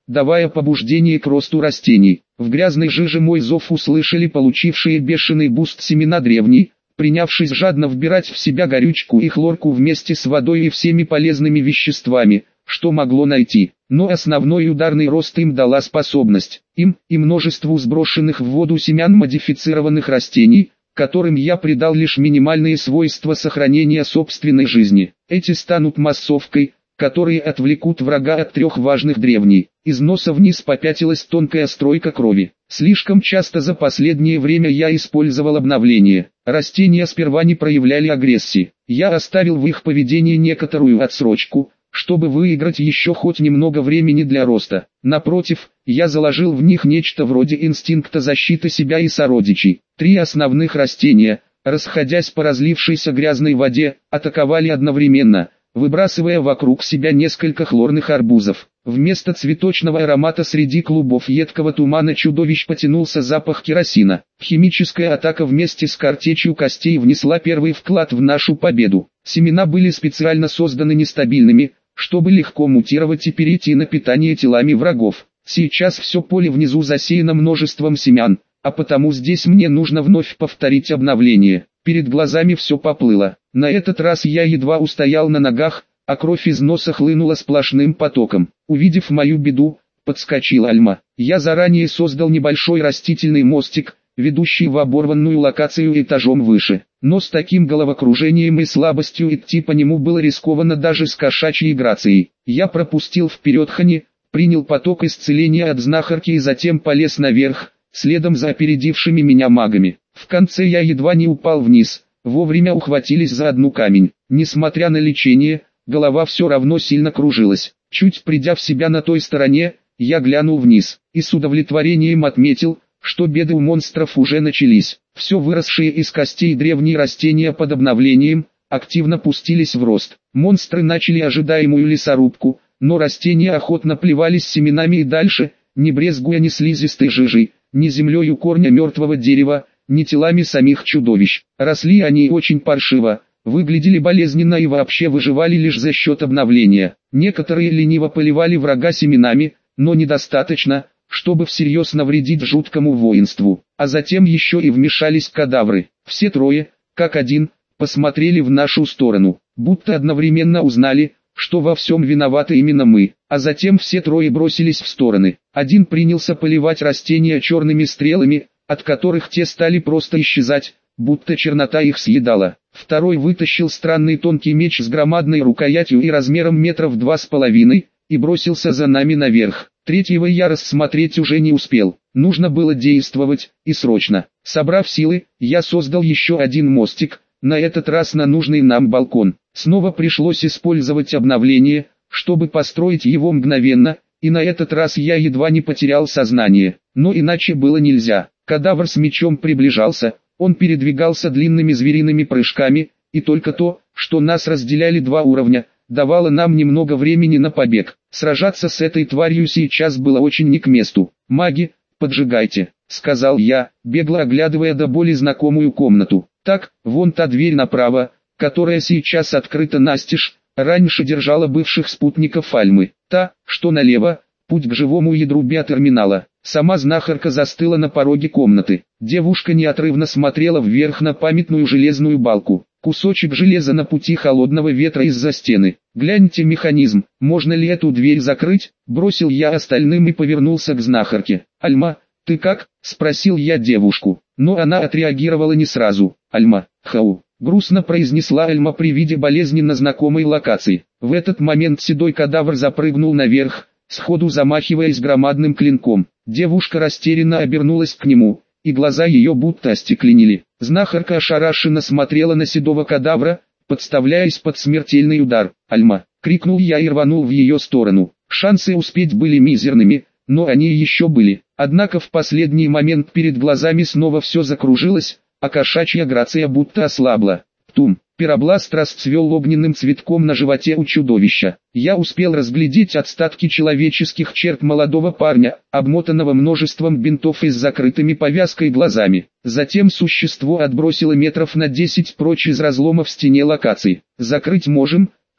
давая побуждение к росту растений. В грязной жиже мой зов услышали получившие бешеный буст семена древней, принявшись жадно вбирать в себя горючку и хлорку вместе с водой и всеми полезными веществами, что могло найти. Но основной ударный рост им дала способность, им и множеству сброшенных в воду семян модифицированных растений, которым я придал лишь минимальные свойства сохранения собственной жизни. Эти станут массовкой, которые отвлекут врага от трех важных древней. Из носа вниз попятилась тонкая стройка крови. Слишком часто за последнее время я использовал обновление. Растения сперва не проявляли агрессии. Я оставил в их поведении некоторую отсрочку, чтобы выиграть еще хоть немного времени для роста. Напротив, я заложил в них нечто вроде инстинкта защиты себя и сородичей. Три основных растения, расходясь по разлившейся грязной воде, атаковали одновременно, выбрасывая вокруг себя несколько хлорных арбузов. Вместо цветочного аромата среди клубов едкого тумана чудовищ потянулся запах керосина. Химическая атака вместе с картечью костей внесла первый вклад в нашу победу. Семена были специально созданы нестабильными, чтобы легко мутировать и перейти на питание телами врагов. Сейчас все поле внизу засеяно множеством семян, а потому здесь мне нужно вновь повторить обновление. Перед глазами все поплыло. На этот раз я едва устоял на ногах, а кровь из носа хлынула сплошным потоком. Увидев мою беду, подскочил Альма. Я заранее создал небольшой растительный мостик, ведущий в оборванную локацию этажом выше. Но с таким головокружением и слабостью идти по нему было рискованно даже с кошачьей грацией. Я пропустил вперед Хани, принял поток исцеления от знахарки и затем полез наверх, следом за опередившими меня магами. В конце я едва не упал вниз, вовремя ухватились за одну камень. Несмотря на лечение, голова все равно сильно кружилась. Чуть придя в себя на той стороне, я глянул вниз, и с удовлетворением отметил, что беды у монстров уже начались. Все выросшие из костей древние растения под обновлением, активно пустились в рост. Монстры начали ожидаемую лесорубку, но растения охотно плевались семенами и дальше, не брезгуя ни слизистой жижей, ни землей у корня мертвого дерева, ни телами самих чудовищ. Росли они очень паршиво, выглядели болезненно и вообще выживали лишь за счет обновления. Некоторые лениво поливали врага семенами, но недостаточно, чтобы всерьез навредить жуткому воинству. А затем еще и вмешались кадавры. Все трое, как один, посмотрели в нашу сторону, будто одновременно узнали, что во всем виноваты именно мы. А затем все трое бросились в стороны. Один принялся поливать растения черными стрелами, от которых те стали просто исчезать, будто чернота их съедала. Второй вытащил странный тонкий меч с громадной рукоятью и размером метров 2,5, и бросился за нами наверх. Третьего я рассмотреть уже не успел. Нужно было действовать, и срочно. Собрав силы, я создал еще один мостик, на этот раз на нужный нам балкон. Снова пришлось использовать обновление, чтобы построить его мгновенно, и на этот раз я едва не потерял сознание. Но иначе было нельзя. Кадавр с мечом приближался, он передвигался длинными звериными прыжками, и только то, что нас разделяли два уровня, давало нам немного времени на побег. Сражаться с этой тварью сейчас было очень не к месту. «Маги, поджигайте», — сказал я, бегло оглядывая до боли знакомую комнату. Так, вон та дверь направо, которая сейчас открыта настежь, раньше держала бывших спутников Альмы. Та, что налево, путь к живому ядру биотерминала. Сама знахарка застыла на пороге комнаты. Девушка неотрывно смотрела вверх на памятную железную балку. Кусочек железа на пути холодного ветра из-за стены. «Гляньте механизм, можно ли эту дверь закрыть?» Бросил я остальным и повернулся к знахарке. «Альма, ты как?» — спросил я девушку. Но она отреагировала не сразу. «Альма, хау», — грустно произнесла Альма при виде болезненно знакомой локации. В этот момент седой кадавр запрыгнул наверх, сходу замахиваясь громадным клинком. Девушка растерянно обернулась к нему, и глаза ее будто остекленели. Знахарка ошарашенно смотрела на седого кадавра, подставляясь под смертельный удар. «Альма!» — крикнул я и рванул в ее сторону. Шансы успеть были мизерными, но они еще были. Однако в последний момент перед глазами снова все закружилось, а кошачья грация будто ослабла. Птум! Пиробласт расцвел огненным цветком на животе у чудовища. Я успел разглядеть отстатки человеческих черт молодого парня, обмотанного множеством бинтов и с закрытыми повязкой глазами. Затем существо отбросило метров на 10 прочь из разлома в стене локации. «Закрыть можем», —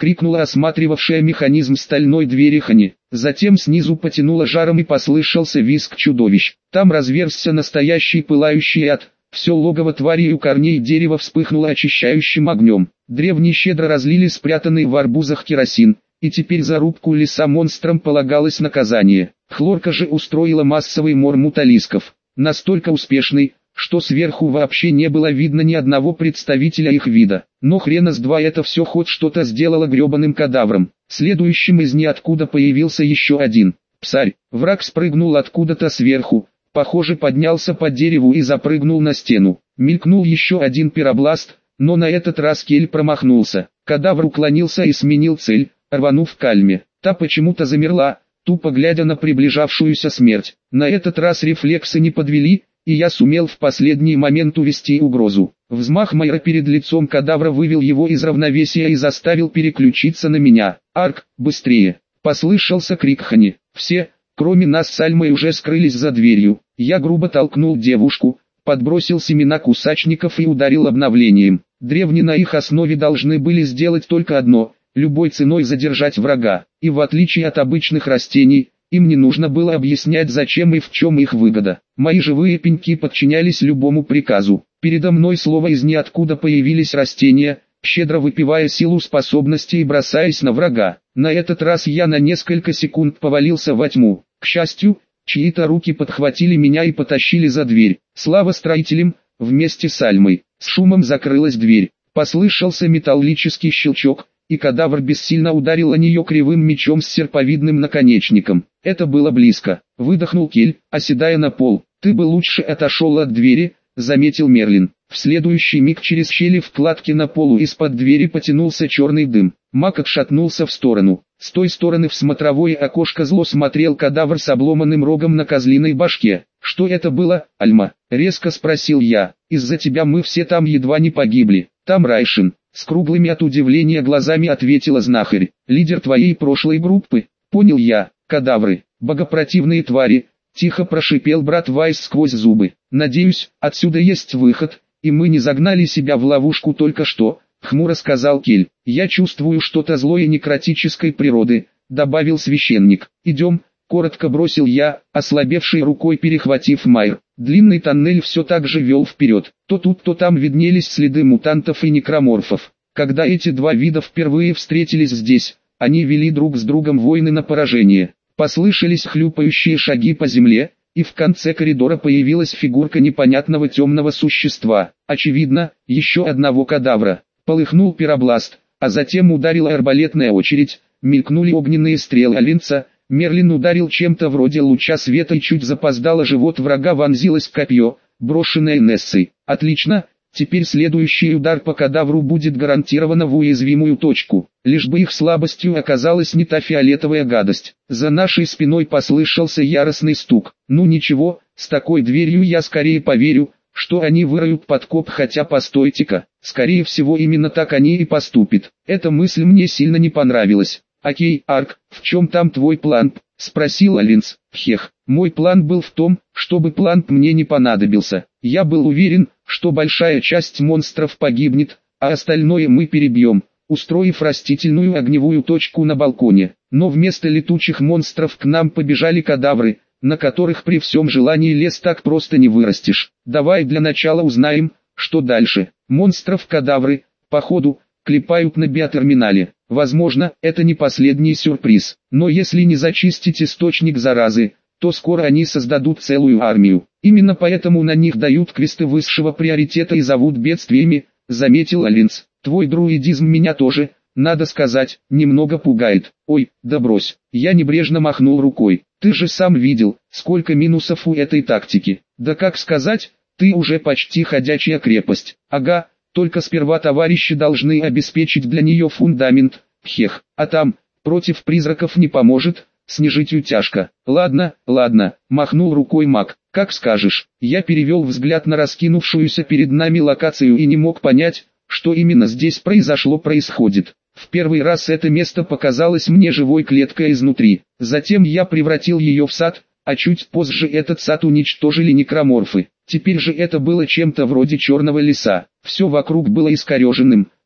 крикнула осматривавшая механизм стальной двери Хани. Затем снизу потянуло жаром и послышался визг чудовищ. Там разверзся настоящий пылающий ад. Все логово твари у корней дерева вспыхнуло очищающим огнем. Древние щедро разлили спрятанный в арбузах керосин, и теперь за рубку леса монстрам полагалось наказание. Хлорка же устроила массовый мор муталисков, настолько успешный, что сверху вообще не было видно ни одного представителя их вида. Но хрена с два, это все хоть что-то сделало гребаным кадавром. Следующим из ниоткуда появился еще один. Псарь. Враг спрыгнул откуда-то сверху, похоже поднялся по дереву и запрыгнул на стену. Мелькнул еще один пиробласт, но на этот раз Кель промахнулся. Кадавр уклонился и сменил цель, рванув к Альме. Та почему-то замерла, тупо глядя на приближавшуюся смерть. На этот раз рефлексы не подвели, и я сумел в последний момент увести угрозу. Взмах Майра перед лицом кадавра вывел его из равновесия и заставил переключиться на меня. «Арк, быстрее!» Послышался крик Хани. Все, кроме нас с Альмой, уже скрылись за дверью. Я грубо толкнул девушку, подбросил семена кусачников и ударил обновлением. Древние на их основе должны были сделать только одно – любой ценой задержать врага. И в отличие от обычных растений, им не нужно было объяснять, зачем и в чем их выгода. Мои живые пеньки подчинялись любому приказу. Передо мной словно из ниоткуда появились растения, щедро выпивая силу способностей и бросаясь на врага. На этот раз я на несколько секунд повалился во тьму. К счастью, чьи-то руки подхватили меня и потащили за дверь. Слава строителям, вместе с Альмой. С шумом закрылась дверь. Послышался металлический щелчок, и кадавр бессильно ударил о нее кривым мечом с серповидным наконечником. Это было близко. Выдохнул Кель, оседая на пол. «Ты бы лучше отошел от двери», — заметил Мерлин. В следующий миг через щели вкладки на полу из-под двери потянулся черный дым. Маг отшатнулся в сторону. С той стороны в смотровое окошко зло смотрел кадавр с обломанным рогом на козлиной башке. «Что это было, Альма?» — резко спросил я. «Из-за тебя мы все там едва не погибли. Там Райшин». С круглыми от удивления глазами ответила знахарь. «Лидер твоей прошлой группы?» «Понял я. Кадавры. Богопротивные твари», — тихо прошипел брат Вайс сквозь зубы. «Надеюсь, отсюда есть выход, и мы не загнали себя в ловушку только что», — хмуро сказал Кель. «Я чувствую что-то злое некротической природы», — добавил священник. «Идем», — коротко бросил я, ослабевшей рукой перехватив Майр. Длинный тоннель все так же вел вперед. То тут, то там виднелись следы мутантов и некроморфов. Когда эти два вида впервые встретились здесь, они вели друг с другом войны на поражение. Послышались хлюпающие шаги по земле, и в конце коридора появилась фигурка непонятного темного существа. Очевидно, еще одного кадавра. Полыхнул пиробласт, а затем ударила арбалетная очередь, мелькнули огненные стрелы Алинца. Мерлин ударил чем-то вроде луча света и чуть запоздало живот врага вонзилось в копье, брошенное Нессой. «Отлично, теперь следующий удар по кадавру будет гарантированно в уязвимую точку, лишь бы их слабостью оказалась не та фиолетовая гадость». За нашей спиной послышался яростный стук. «Ну ничего, с такой дверью я скорее поверю, что они выроют подкоп, хотя постойте-ка, скорее всего именно так они и поступят». Эта мысль мне сильно не понравилась. «Окей, Арк, в чем там твой план?» — спросил Алинс. «Хех, мой план был в том, чтобы план мне не понадобился. Я был уверен, что большая часть монстров погибнет, а остальное мы перебьем, устроив растительную огневую точку на балконе. Но вместо летучих монстров к нам побежали кадавры, на которых при всем желании лес так просто не вырастешь. Давай для начала узнаем, что дальше. Монстров кадавры, походу, клепают на биотерминале. Возможно, это не последний сюрприз, но если не зачистить источник заразы, то скоро они создадут целую армию. Именно поэтому на них дают квесты высшего приоритета и зовут бедствиями», — заметил Алинс. «Твой друидизм меня тоже, надо сказать, немного пугает». «Ой, да брось», — я небрежно махнул рукой. «Ты же сам видел, сколько минусов у этой тактики. Да как сказать, ты уже почти ходячая крепость». «Ага. Только сперва товарищи должны обеспечить для нее фундамент, хех, а там, против призраков не поможет, снижить утяжка». «Ладно, ладно», — махнул рукой маг, — «как скажешь». Я перевел взгляд на раскинувшуюся перед нами локацию и не мог понять, что именно здесь происходит. В первый раз это место показалось мне живой клеткой изнутри, затем я превратил ее в сад, а чуть позже этот сад уничтожили некроморфы. Теперь же это было чем-то вроде черного леса. Все вокруг было искореженным,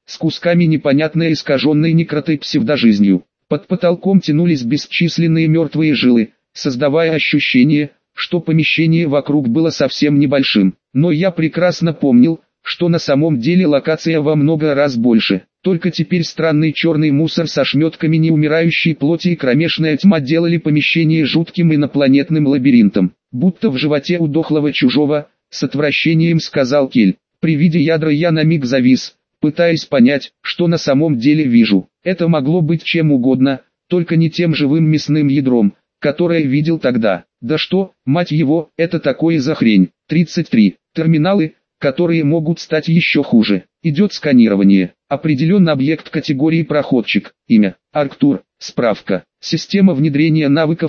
с кусками непонятной искаженной некротой псевдожизнью. Под потолком тянулись бесчисленные мертвые жилы, создавая ощущение, что помещение вокруг было совсем небольшим. Но я прекрасно помнил, что на самом деле локация во много раз больше. Только теперь странный черный мусор со шметками неумирающей плоти и кромешная тьма делали помещение жутким инопланетным лабиринтом. Будто в животе у дохлого чужого, с отвращением сказал Кель. При виде ядра я на миг завис, пытаясь понять, что на самом деле вижу. Это могло быть чем угодно, только не тем живым мясным ядром, которое видел тогда. Да что, мать его, это такое за хрень. 33. Терминалы, которые могут стать еще хуже. Идет сканирование. Определен объект категории проходчик. Имя. Арктур. Справка. Система внедрения навыков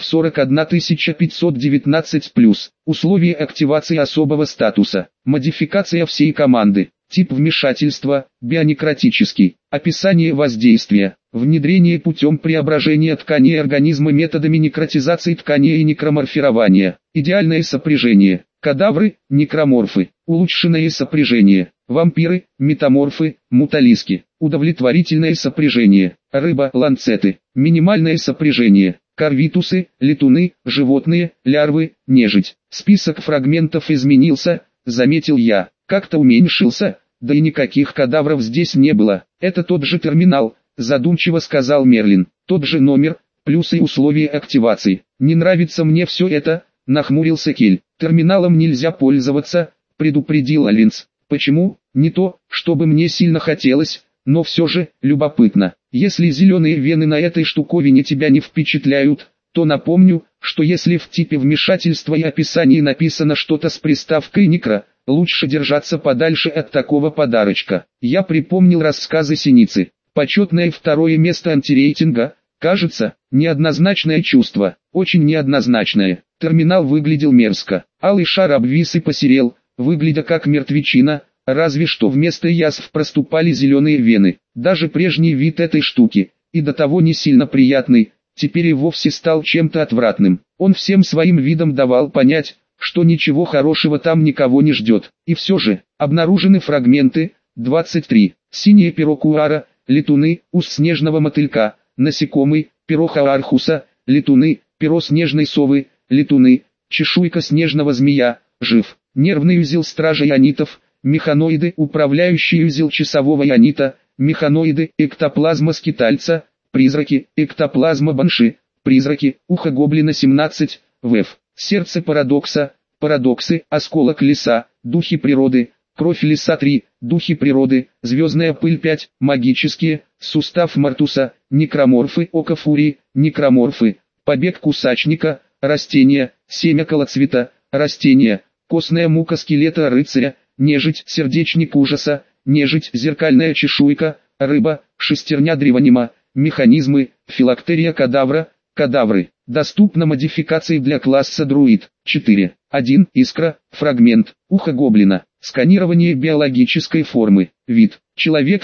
41519+. Условия активации особого статуса. Модификация всей команды. Тип вмешательства – бионекротический. Описание воздействия. Внедрение путем преображения тканей организма методами некротизации тканей и некроморфирования. Идеальное сопряжение. Кадавры, некроморфы. Улучшенное сопряжение. Вампиры, метаморфы, муталиски. Удовлетворительное сопряжение. Рыба, ланцеты. Минимальное сопряжение. Корвитусы, летуны, животные, лярвы, нежить. Список фрагментов изменился, заметил я. Как-то уменьшился, да и никаких кадавров здесь не было. Это тот же терминал, задумчиво сказал Мерлин. Тот же номер, плюсы и условия активации. Не нравится мне все это, нахмурился Кель. Терминалом нельзя пользоваться, предупредил Алинс. Почему? Не то, чтобы мне сильно хотелось, но все же, любопытно. Если зеленые вены на этой штуковине тебя не впечатляют, то напомню, что если в типе вмешательства и описании написано что-то с приставкой «некро», лучше держаться подальше от такого подарочка. Я припомнил рассказы Синицы. Почетное второе место антирейтинга, кажется, неоднозначное чувство, очень неоднозначное. Терминал выглядел мерзко. Алый шар обвис и посерел, выглядя как мертвечина, разве что вместо язв проступали зеленые вены. Даже прежний вид этой штуки, и до того не сильно приятный, теперь и вовсе стал чем-то отвратным. Он всем своим видом давал понять, что ничего хорошего там никого не ждет. И все же, обнаружены фрагменты. 23. Синее перо куара, летуны, ус снежного мотылька, насекомый, перо хаархуса, летуны, перо снежной совы, летуны, чешуйка снежного змея, жив. Нервный узел стража ионитов, механоиды, управляющий узел часового ионита, механоиды, эктоплазма скитальца, призраки, эктоплазма банши, призраки, ухо гоблина 17, ВФ. Сердце парадокса, парадоксы, осколок леса, духи природы, кровь леса 3, духи природы, звездная пыль 5, магические, сустав Мартуса, некроморфы, око фурии, некроморфы, побег кусачника, растения, семя колоцвета, растения, костная мука скелета рыцаря, нежить, сердечник ужаса, нежить, зеркальная чешуйка, рыба, шестерня древонима, механизмы, филактерия кадавра, кадавры. Доступна модификации для класса друид. 4. 1. Искра, фрагмент, ухо гоблина. Сканирование биологической формы. Вид. Человек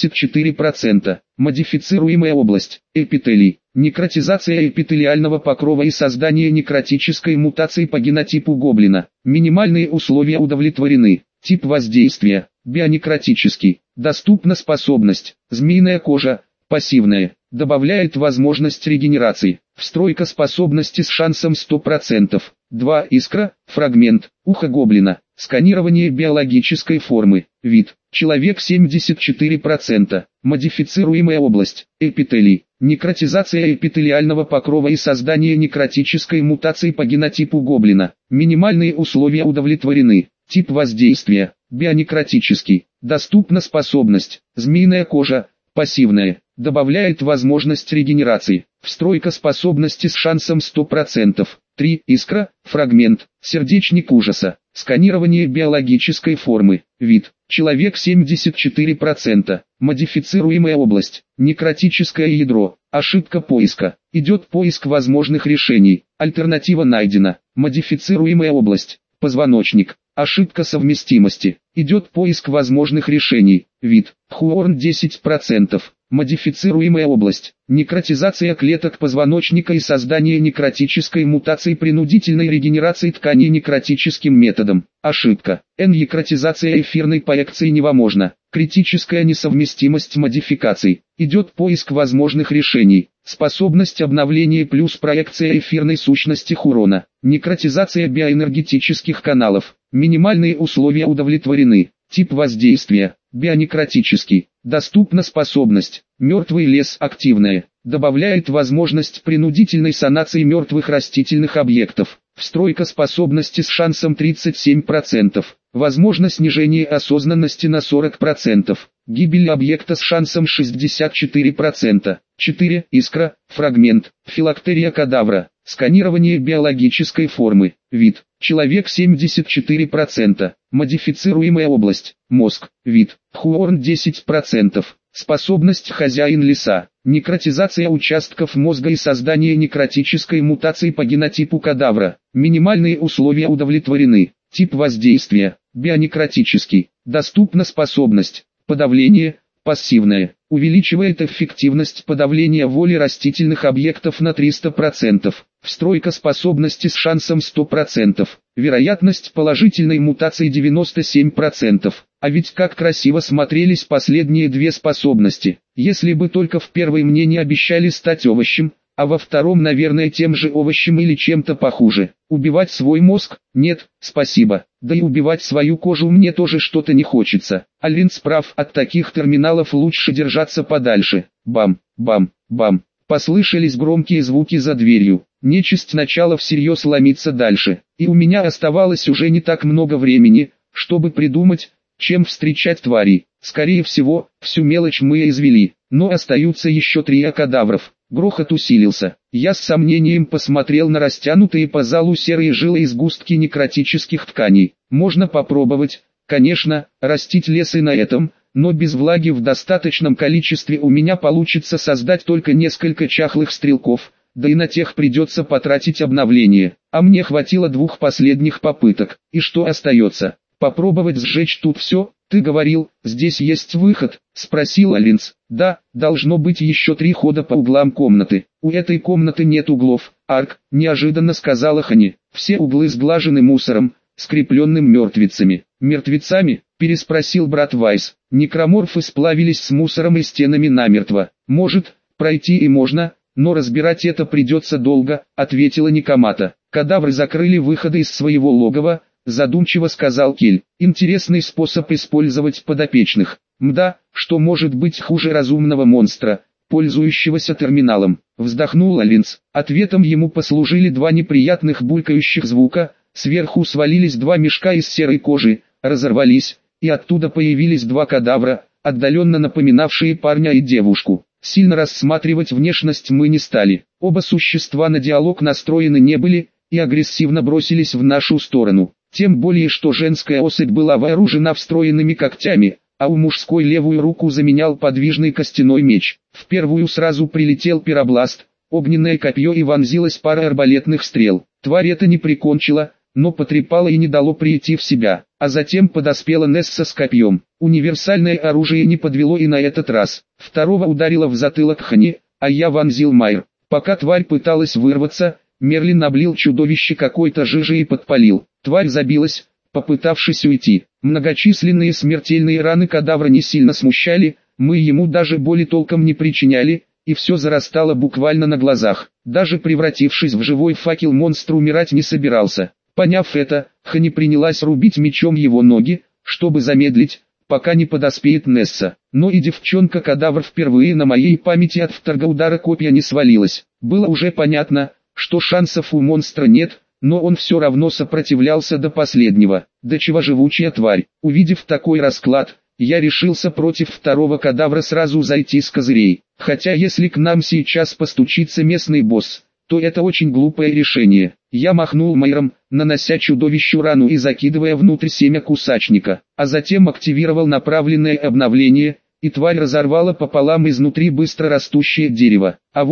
74%. Модифицируемая область. Эпителий. Некротизация эпителиального покрова и создание некротической мутации по генотипу гоблина. Минимальные условия удовлетворены. Тип воздействия. Бионекротический. Доступна способность. Змеиная кожа. Пассивная. Добавляет возможность регенерации. Встройка способности с шансом 100%. 2. Искра, фрагмент, ухо гоблина. Сканирование биологической формы. Вид. Человек 74%. Модифицируемая область. Эпителий. Некротизация эпителиального покрова и создание некротической мутации по генотипу гоблина. Минимальные условия удовлетворены. Тип воздействия. Бионекротический. Доступна способность. Змеиная кожа. Пассивная. Добавляет возможность регенерации. Встройка способности с шансом 100%. 3. Искра, фрагмент, сердечник ужаса. Сканирование биологической формы. Вид. Человек 74%. Модифицируемая область. Некротическое ядро. Ошибка поиска. Идет поиск возможных решений. Альтернатива найдена. Модифицируемая область. Позвоночник. Ошибка совместимости. Идет поиск возможных решений. Вид. Хуорн 10%. Модифицируемая область. Некротизация клеток позвоночника и создание некротической мутации принудительной регенерации тканей некротическим методом. Ошибка. Некротизация эфирной проекции невозможна. Критическая несовместимость модификаций. Идет поиск возможных решений. Способность обновления плюс проекция эфирной сущности Хурона. Некротизация биоэнергетических каналов. Минимальные условия удовлетворены. Тип воздействия. Бионекротический. Доступна способность. Мертвый лес активная. Добавляет возможность принудительной санации мертвых растительных объектов. Встройка способности с шансом 37%. Возможно снижение осознанности на 40%. Гибель объекта с шансом 64%. 4. Искра, фрагмент, филактерия кадавра. Сканирование биологической формы. Вид. Человек 74%. Модифицируемая область. Мозг. Вид. Хуорн 10%. Способность хозяин леса. Некротизация участков мозга и создание некротической мутации по генотипу кадавра. Минимальные условия удовлетворены. Тип воздействия. Бионекротический. Доступна способность. Подавление. Пассивное. Увеличивает эффективность подавления воли растительных объектов на 300%. Встройка способности с шансом 100%. Вероятность положительной мутации 97%. А ведь как красиво смотрелись последние две способности. Если бы только в первой мне не обещали стать овощем, а во втором, наверное, тем же овощем или чем-то похуже. Убивать свой мозг? Нет, спасибо. Да и убивать свою кожу мне тоже что-то не хочется. Альвинс прав, от таких терминалов лучше держаться подальше. Бам, бам, бам. Послышались громкие звуки за дверью. Нечисть начала всерьез ломиться дальше. И у меня оставалось уже не так много времени, чтобы придумать, чем встречать тварей. Скорее всего, всю мелочь мы извели. Но остаются еще 3 кадавров. Грохот усилился. Я с сомнением посмотрел на растянутые по залу серые жилы и сгустки некротических тканей. Можно попробовать, конечно, растить лес и на этом, но без влаги в достаточном количестве у меня получится создать только несколько чахлых стрелков, да и на тех придется потратить обновление. А мне хватило 2 последних попыток. И что остается? Попробовать сжечь тут все? Ты говорил, здесь есть выход, спросил Алинс. Да, должно быть еще 3 хода по углам комнаты. У этой комнаты нет углов, Арк, неожиданно сказала Хани. Все углы сглажены мусором, скрепленным мертвецами. Мертвецами? Переспросил брат Вайс. Некроморфы сплавились с мусором и стенами намертво. Может, пройти и можно, но разбирать это придется долго, ответила Никомата. Кадавры закрыли выходы из своего логова, задумчиво сказал Кель. Интересный способ использовать подопечных. Мда, что может быть хуже разумного монстра, пользующегося терминалом. Вздохнул Алинс. Ответом ему послужили 2 неприятных булькающих звука. Сверху свалились 2 мешка из серой кожи, разорвались, и оттуда появились 2 кадавра, отдаленно напоминавшие парня и девушку. Сильно рассматривать внешность мы не стали. Оба существа на диалог настроены не были, и агрессивно бросились в нашу сторону. Тем более, что женская особь была вооружена встроенными когтями, а у мужской левую руку заменял подвижный костяной меч. В первую сразу прилетел пиробласт, огненное копье и вонзилась пара арбалетных стрел. Тварь это не прикончила, но потрепала и не дало прийти в себя. А затем подоспела Несса с копьем. Универсальное оружие не подвело и на этот раз. Второго ударила в затылок Хани, а я вонзил Майр. Пока тварь пыталась вырваться, Мерлин облил чудовище какой-то жижей и подпалил. Тварь забилась, попытавшись уйти. Многочисленные смертельные раны кадавра не сильно смущали, мы ему даже боли толком не причиняли, и все зарастало буквально на глазах. Даже превратившись в живой факел, монстр умирать не собирался. Поняв это, Хани принялась рубить мечом его ноги, чтобы замедлить, пока не подоспеет Несса. Но и девчонка-кадавр впервые на моей памяти от второго удара копья не свалилась. Было уже понятно, что шансов у монстра нет, но он все равно сопротивлялся до последнего. Да чего живучая тварь. Увидев такой расклад, я решился против второго кадавра сразу зайти с козырей. Хотя если к нам сейчас постучится местный босс, то это очень глупое решение. Я махнул Майром, нанося чудовищу рану и закидывая внутрь семя кусачника, а затем активировал направленное обновление, и тварь разорвала пополам изнутри быстро растущее дерево. А во,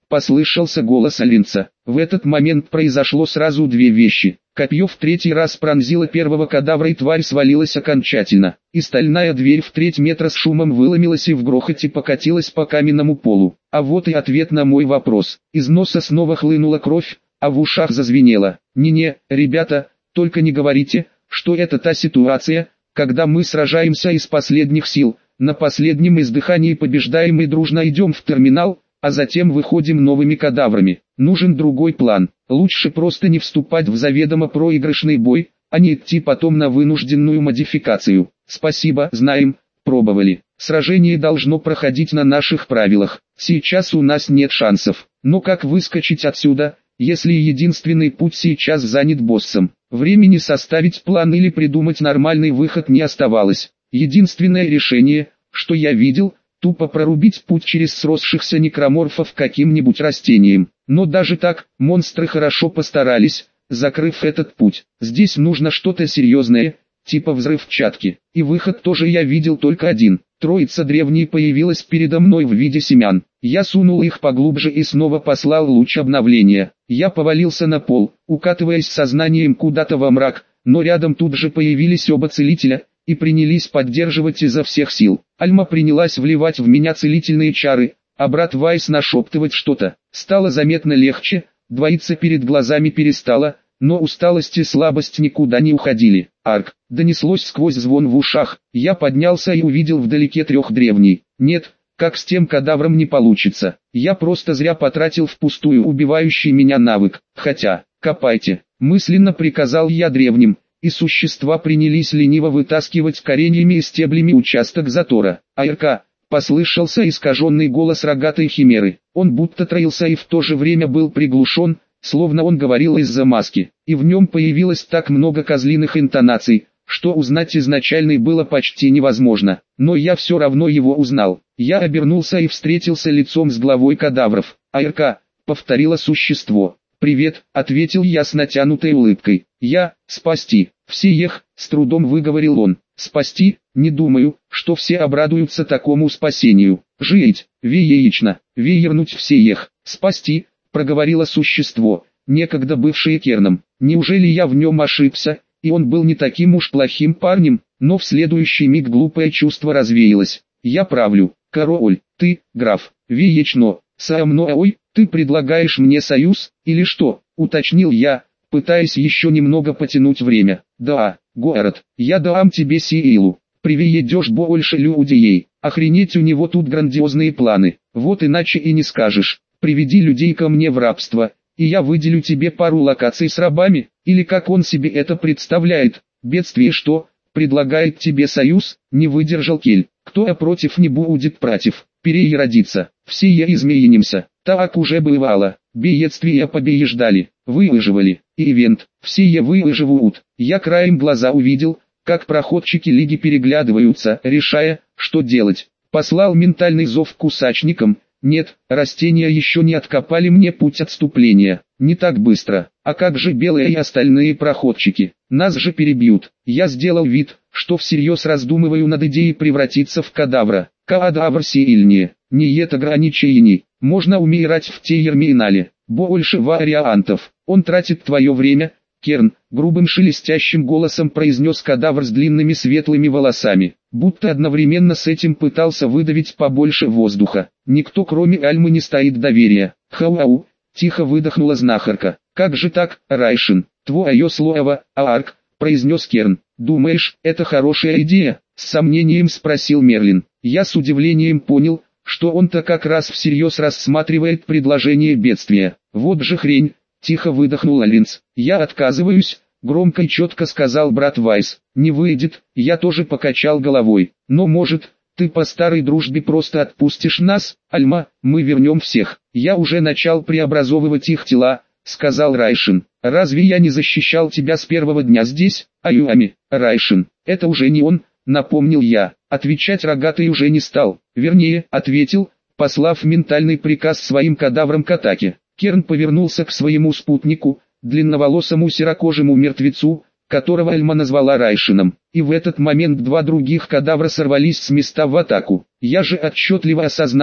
послышался голос Алинца. В этот момент произошло сразу две вещи. Копье в третий раз пронзило первого кадавра, и тварь свалилась окончательно. И стальная дверь в 3 метра с шумом выломилась и в грохоте покатилась по каменному полу. А вот и ответ на мой вопрос. Из носа снова хлынула кровь, а в ушах зазвенело. Не-не, ребята, только не говорите, что это та ситуация, когда мы сражаемся из последних сил, на последнем издыхании побеждаем и дружно идем в терминал, а затем выходим новыми кадаврами. Нужен другой план. Лучше просто не вступать в заведомо проигрышный бой, а не идти потом на вынужденную модификацию. Спасибо, знаем, пробовали. Сражение должно проходить на наших правилах. Сейчас у нас нет шансов. Но как выскочить отсюда, если единственный путь сейчас занят боссом? Времени составить план или придумать нормальный выход не оставалось. Единственное решение, что я видел, тупо прорубить путь через сросшихся некроморфов каким-нибудь растением. Но даже так, монстры хорошо постарались, закрыв этот путь. Здесь нужно что-то серьезное, типа взрывчатки. И выход тоже я видел только один. Троица древней появилась передо мной в виде семян. Я сунул их поглубже и снова послал луч обновления. Я повалился на пол, укатываясь сознанием куда-то во мрак, но рядом тут же появились оба целителя и принялись поддерживать изо всех сил. Альма принялась вливать в меня целительные чары, а брат Вайс нашептывать что-то. Стало заметно легче, двоиться перед глазами перестало, но усталость и слабость никуда не уходили. Арк, донеслось сквозь звон в ушах. Я поднялся и увидел вдалеке 3 древней. Нет, как с тем кадавром не получится. Я просто зря потратил впустую убивающий меня навык. Хотя, копайте, мысленно приказал я древним, и существа принялись лениво вытаскивать кореньями и стеблями участок затора. «Айрка!» — послышался искаженный голос рогатой химеры. Он будто троился и в то же время был приглушен, словно он говорил из-за маски, и в нем появилось так много козлиных интонаций, что узнать изначальный было почти невозможно. Но я все равно его узнал. Я обернулся и встретился лицом с главой кадавров. «Айрка!» — повторило существо. «Привет», — ответил я с натянутой улыбкой. «Я, спасти, всех», — с трудом выговорил он. «Спасти? Не думаю, что все обрадуются такому спасению. Жить, яично, вернуть всех, спасти», — проговорило существо, некогда бывшее Керном. Неужели я в нем ошибся, и он был не таким уж плохим парнем? Но в следующий миг глупое чувство развеялось. «Я правлю, король, ты, граф, вечно, со мной, ты предлагаешь мне союз, или что?» — уточнил я, пытаясь еще немного потянуть время. «Да, город, я дам тебе силу, приведешь больше людей, охренеть, у него тут грандиозные планы, вот иначе и не скажешь. Приведи людей ко мне в рабство, и я выделю тебе пару локаций с рабами, или как он себе это представляет. Бедствие что, предлагает тебе союз?» — не выдержал Кель. «Кто против не будет против, переродиться, все изменимся». Так уже бывало, бедствия побеждали, выживали, и ивент, все выживут. Я краем глаза увидел, как проходчики лиги переглядываются, решая, что делать. Послал ментальный зов кусачникам. Нет, растения еще не откопали мне путь отступления. Не так быстро. А как же белые и остальные проходчики? Нас же перебьют. Я сделал вид, что всерьез раздумываю над идеей превратиться в кадавра. Кадавр сильнее. Нет ограничений. Можно умирать в терминале. Больше вариантов. Он тратит твое время. Керн, грубым шелестящим голосом произнес кадавр с длинными светлыми волосами, будто одновременно с этим пытался выдавить побольше воздуха. Никто кроме Альмы не стоит доверия. «Хау-ау», — тихо выдохнула знахарка. «Как же так, Райшин, твое слово, Арк», — произнес Керн. «Думаешь, это хорошая идея?» — с сомнением спросил Мерлин. Я с удивлением понял, что он-то как раз всерьез рассматривает предложение бедствия. «Вот же хрень», — тихо выдохнул Линц. «Я отказываюсь», — громко и четко сказал брат Вайс. «Не выйдет», — я тоже покачал головой. «Но может, ты по старой дружбе просто отпустишь нас, Альма, мы вернем всех». «Я уже начал преобразовывать их тела», — сказал Райшин. «Разве я не защищал тебя с первого дня здесь, Аюами?» «Райшин, это уже не он», — напомнил я. Отвечать рогатый уже не стал. Вернее, ответил, послав ментальный приказ своим кадаврам к атаке. Керн повернулся к своему спутнику, длинноволосому серокожему мертвецу, которого Альма назвала Райшином. И в этот момент 2 других кадавра сорвались с места в атаку. Я же отчетливо осознал,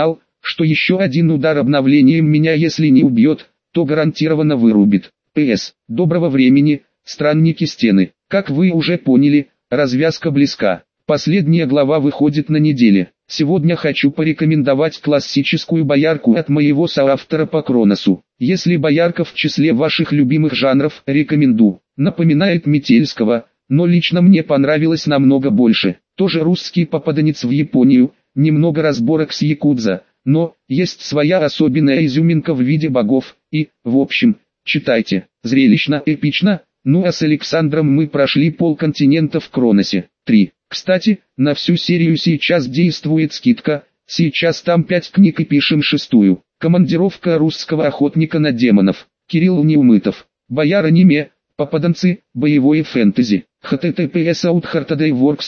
что еще один удар обновлением меня если не убьет, то гарантированно вырубит. П.С. Доброго времени, странники стены. Как вы уже поняли, развязка близка. Последняя глава выходит на неделе. Сегодня хочу порекомендовать классическую боярку от моего соавтора по Кроносу. Если боярка в числе ваших любимых жанров, рекомендую. Напоминает Метельского, но лично мне понравилось намного больше. Тоже русский попаданец в Японию, немного разборок с якудза, но есть своя особенная изюминка в виде богов, и, в общем, читайте. Зрелищно, эпично. Ну а с Александром мы прошли полконтинента в Кроносе. 3. Кстати, на всю серию сейчас действует скидка, сейчас там 5 книг и пишем 6-ю. Командировка русского охотника на демонов. Кирилл Неумытов. Бояр-аниме, попаданцы, боевое фэнтези. https://outhartadaywork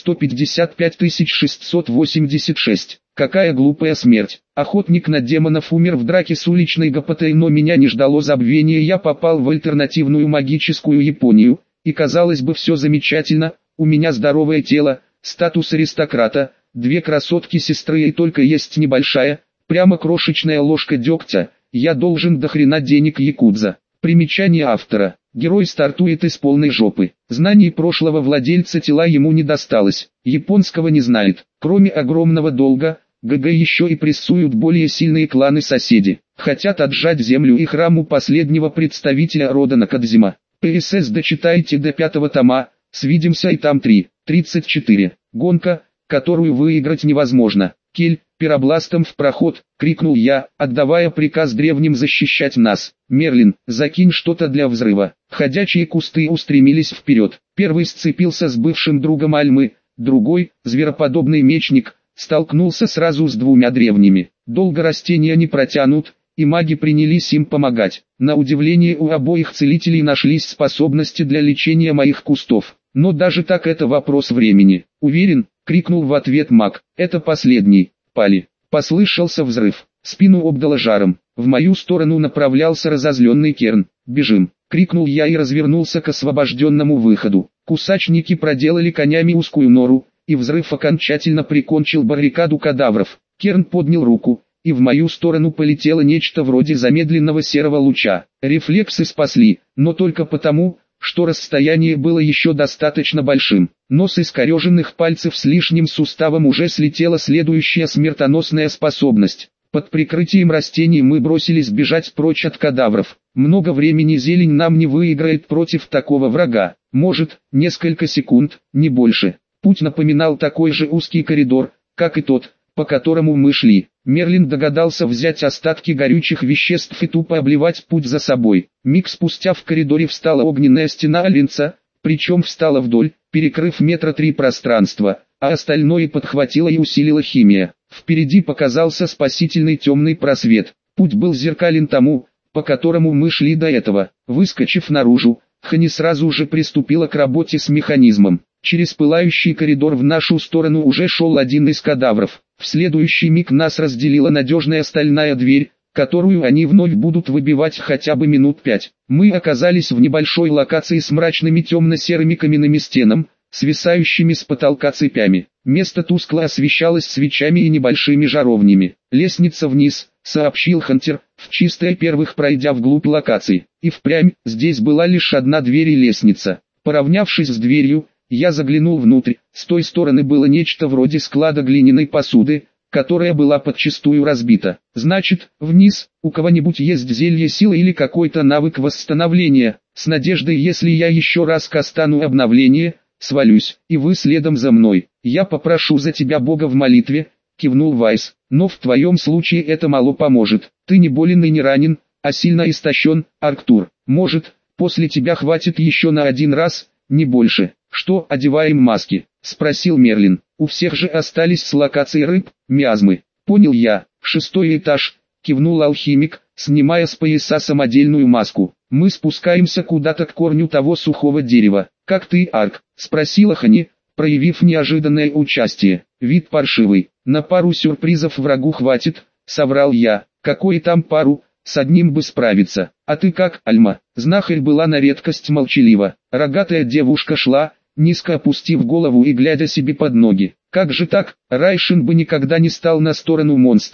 155686. Какая глупая смерть. Охотник на демонов умер в драке с уличной гопотой, но меня не ждало забвения. Я попал в альтернативную магическую Японию, и казалось бы все замечательно, у меня здоровое тело, статус аристократа, 2 красотки-сестры и только есть небольшая, прямо крошечная ложка дегтя, я должен до хрена денег якудза. Примечание автора. Герой стартует из полной жопы. Знаний прошлого владельца тела ему не досталось, японского не знает. Кроме огромного долга, ГГ еще и прессуют более сильные кланы-соседи. Хотят отжать землю и храм у последнего представителя рода Накадзима. ПСС дочитайте до 5-го тома, свидимся и там 3. 34. Гонка, которую выиграть невозможно. Кель, пиробластом в проход, крикнул я, отдавая приказ древним защищать нас. Мерлин, закинь что-то для взрыва. Ходячие кусты устремились вперед. Первый сцепился с бывшим другом Альмы, другой, звероподобный мечник, столкнулся сразу с 2 древними. Долго растения не протянут, и маги принялись им помогать. На удивление у обоих целителей нашлись способности для лечения моих кустов. Но даже так это вопрос времени. Уверен, крикнул в ответ маг. Это последний. Пали. Послышался взрыв. Спину обдало жаром. В мою сторону направлялся разозленный Керн. Бежим. Крикнул я и развернулся к освобожденному выходу. Кусачники проделали конями узкую нору, и взрыв окончательно прикончил баррикаду кадавров. Керн поднял руку, и в мою сторону полетело нечто вроде замедленного серого луча. Рефлексы спасли, но только потому, что расстояние было еще достаточно большим. Но с искореженных пальцев с лишним суставом уже слетела следующая смертоносная способность. Под прикрытием растений мы бросились бежать прочь от кадавров. Много времени зелень нам не выиграет против такого врага. Может, несколько секунд, не больше. Путь напоминал такой же узкий коридор, как и тот, по которому мы шли. Мерлин догадался взять остатки горючих веществ и тупо обливать путь за собой. Миг спустя в коридоре встала огненная стена Алинца, причем встала вдоль, перекрыв 3 метра пространства, а остальное подхватила и усилила химия. Впереди показался спасительный темный просвет. Путь был зеркален тому, по которому мы шли до этого. Выскочив наружу, Хани сразу же приступила к работе с механизмом. Через пылающий коридор в нашу сторону уже шел один из кадавров. В следующий миг нас разделила надежная стальная дверь, которую они вновь будут выбивать хотя бы минут 5. Мы оказались в небольшой локации с мрачными темно-серыми каменными стенами, свисающими с потолка цепями. Место тускло освещалось свечами и небольшими жаровнями. «Лестница вниз», — сообщил Хантер, в чистое первых пройдя вглубь локации. И впрямь, здесь была лишь одна дверь и лестница. Поравнявшись с дверью, я заглянул внутрь. С той стороны было нечто вроде склада глиняной посуды, которая была подчистую разбита. Значит, вниз, у кого-нибудь есть зелье силы или какой-то навык восстановления. С надеждой, если я еще раз кастану обновление, свалюсь, и вы следом за мной. Я попрошу за тебя Бога в молитве, кивнул Вайс, но в твоем случае это мало поможет. Ты не болен и не ранен, а сильно истощен, Арктур. Может, после тебя хватит еще на 1 раз, не больше. Что, одеваем маски? Спросил Мерлин. У всех же остались с локацией рыб, миазмы. Понял я. 6-й этаж, кивнул алхимик, снимая с пояса самодельную маску. Мы спускаемся куда-то к корню того сухого дерева. Как ты, Арк? Спросила Хани, проявив неожиданное участие. Вид паршивый. На пару сюрпризов врагу хватит, соврал я. Какой там пару? С одним бы справиться. А ты как, Альма? Знахарь была на редкость молчалива. Рогатая девушка шла, низко опустив голову и глядя себе под ноги. Как же так? Райшин бы никогда не стал на сторону монстров,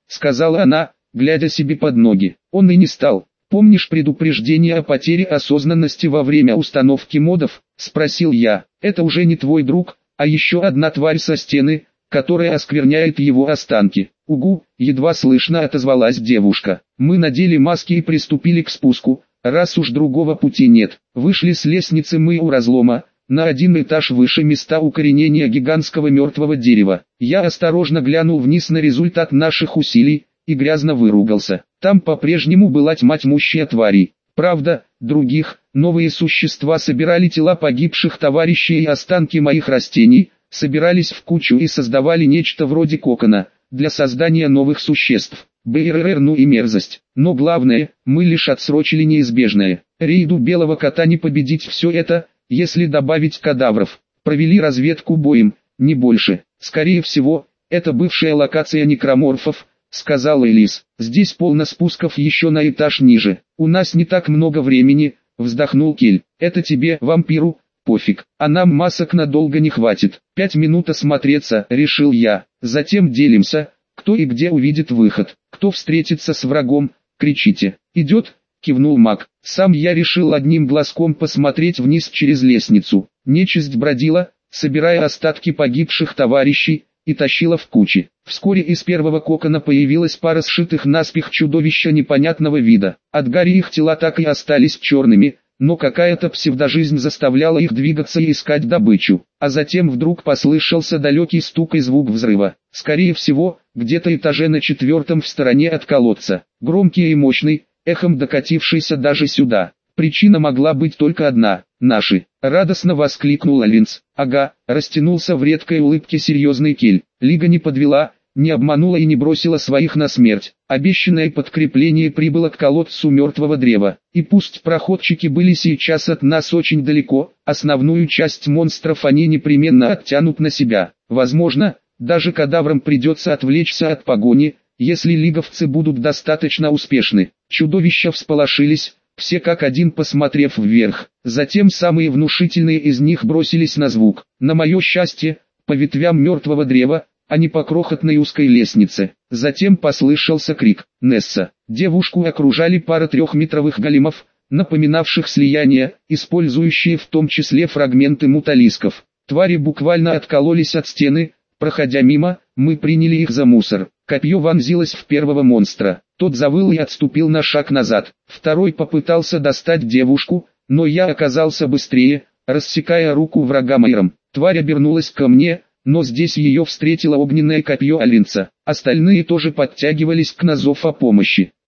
сказала она, глядя себе под ноги. Он и не стал. «Помнишь предупреждение о потере осознанности во время установки модов?» – спросил я. «Это уже не твой друг, а еще одна тварь со стены, которая оскверняет его останки». «Угу», – едва слышно отозвалась девушка. Мы надели маски и приступили к спуску, раз уж другого пути нет. Вышли с лестницы мы у разлома, на один этаж выше места укоренения гигантского мертвого дерева. Я осторожно глянул вниз на результат наших усилий и грязно выругался. Там по-прежнему была тьма тьмущая тварей. Правда, других, новые существа собирали тела погибших товарищей и останки моих растений, собирались в кучу и создавали нечто вроде кокона, для создания новых существ. БРР, ну и мерзость. Но главное, мы лишь отсрочили неизбежное. Рейду Белого Кота не победить все это, если добавить кадавров. Провели разведку боем, не больше. Скорее всего, это бывшая локация некроморфов, сказала Элис. Здесь полно спусков еще на этаж ниже. У нас не так много времени, вздохнул Кель. Это тебе, вампиру, пофиг, а нам масок надолго не хватит. 5 минут осмотреться, решил я. Затем делимся, кто и где увидит выход. Кто встретится с врагом, кричите. Идет, кивнул маг. Сам я решил одним глазком посмотреть вниз через лестницу. Нечисть бродила, собирая остатки погибших товарищей, и тащила в кучи. Вскоре из первого кокона появилась пара сшитых наспех чудовища непонятного вида. От гари их тела так и остались черными, но какая-то псевдожизнь заставляла их двигаться и искать добычу. А затем вдруг послышался далекий стук и звук взрыва. Скорее всего, где-то этаже на 4-м в стороне от колодца. Громкий и мощный, эхом докатившийся даже сюда. Причина могла быть только одна – наши. Радостно воскликнул Линц. Ага, растянулся в редкой улыбке серьезный Кель. Лига не подвела, не обманула и не бросила своих на смерть. Обещанное подкрепление прибыло к колодцу мертвого древа. И пусть проходчики были сейчас от нас очень далеко, основную часть монстров они непременно оттянут на себя. Возможно, даже кадаврам придется отвлечься от погони, если лиговцы будут достаточно успешны. Чудовища всполошились, все как один посмотрев вверх. Затем самые внушительные из них бросились на звук. На мое счастье, по ветвям мертвого древа, а не по крохотной узкой лестнице. Затем послышался крик «Несса!». Девушку окружали пара 3-метровых големов, напоминавших слияние, использующие в том числе фрагменты муталисков. Твари буквально откололись от стены, проходя мимо, мы приняли их за мусор. Копье вонзилось в первого монстра. Тот завыл и отступил на шаг назад. Второй попытался достать девушку, но я оказался быстрее, рассекая руку врага майром. Тварь обернулась ко мне, но здесь ее встретило огненное копье Алинца. Остальные тоже подтягивались к на зов о помощи.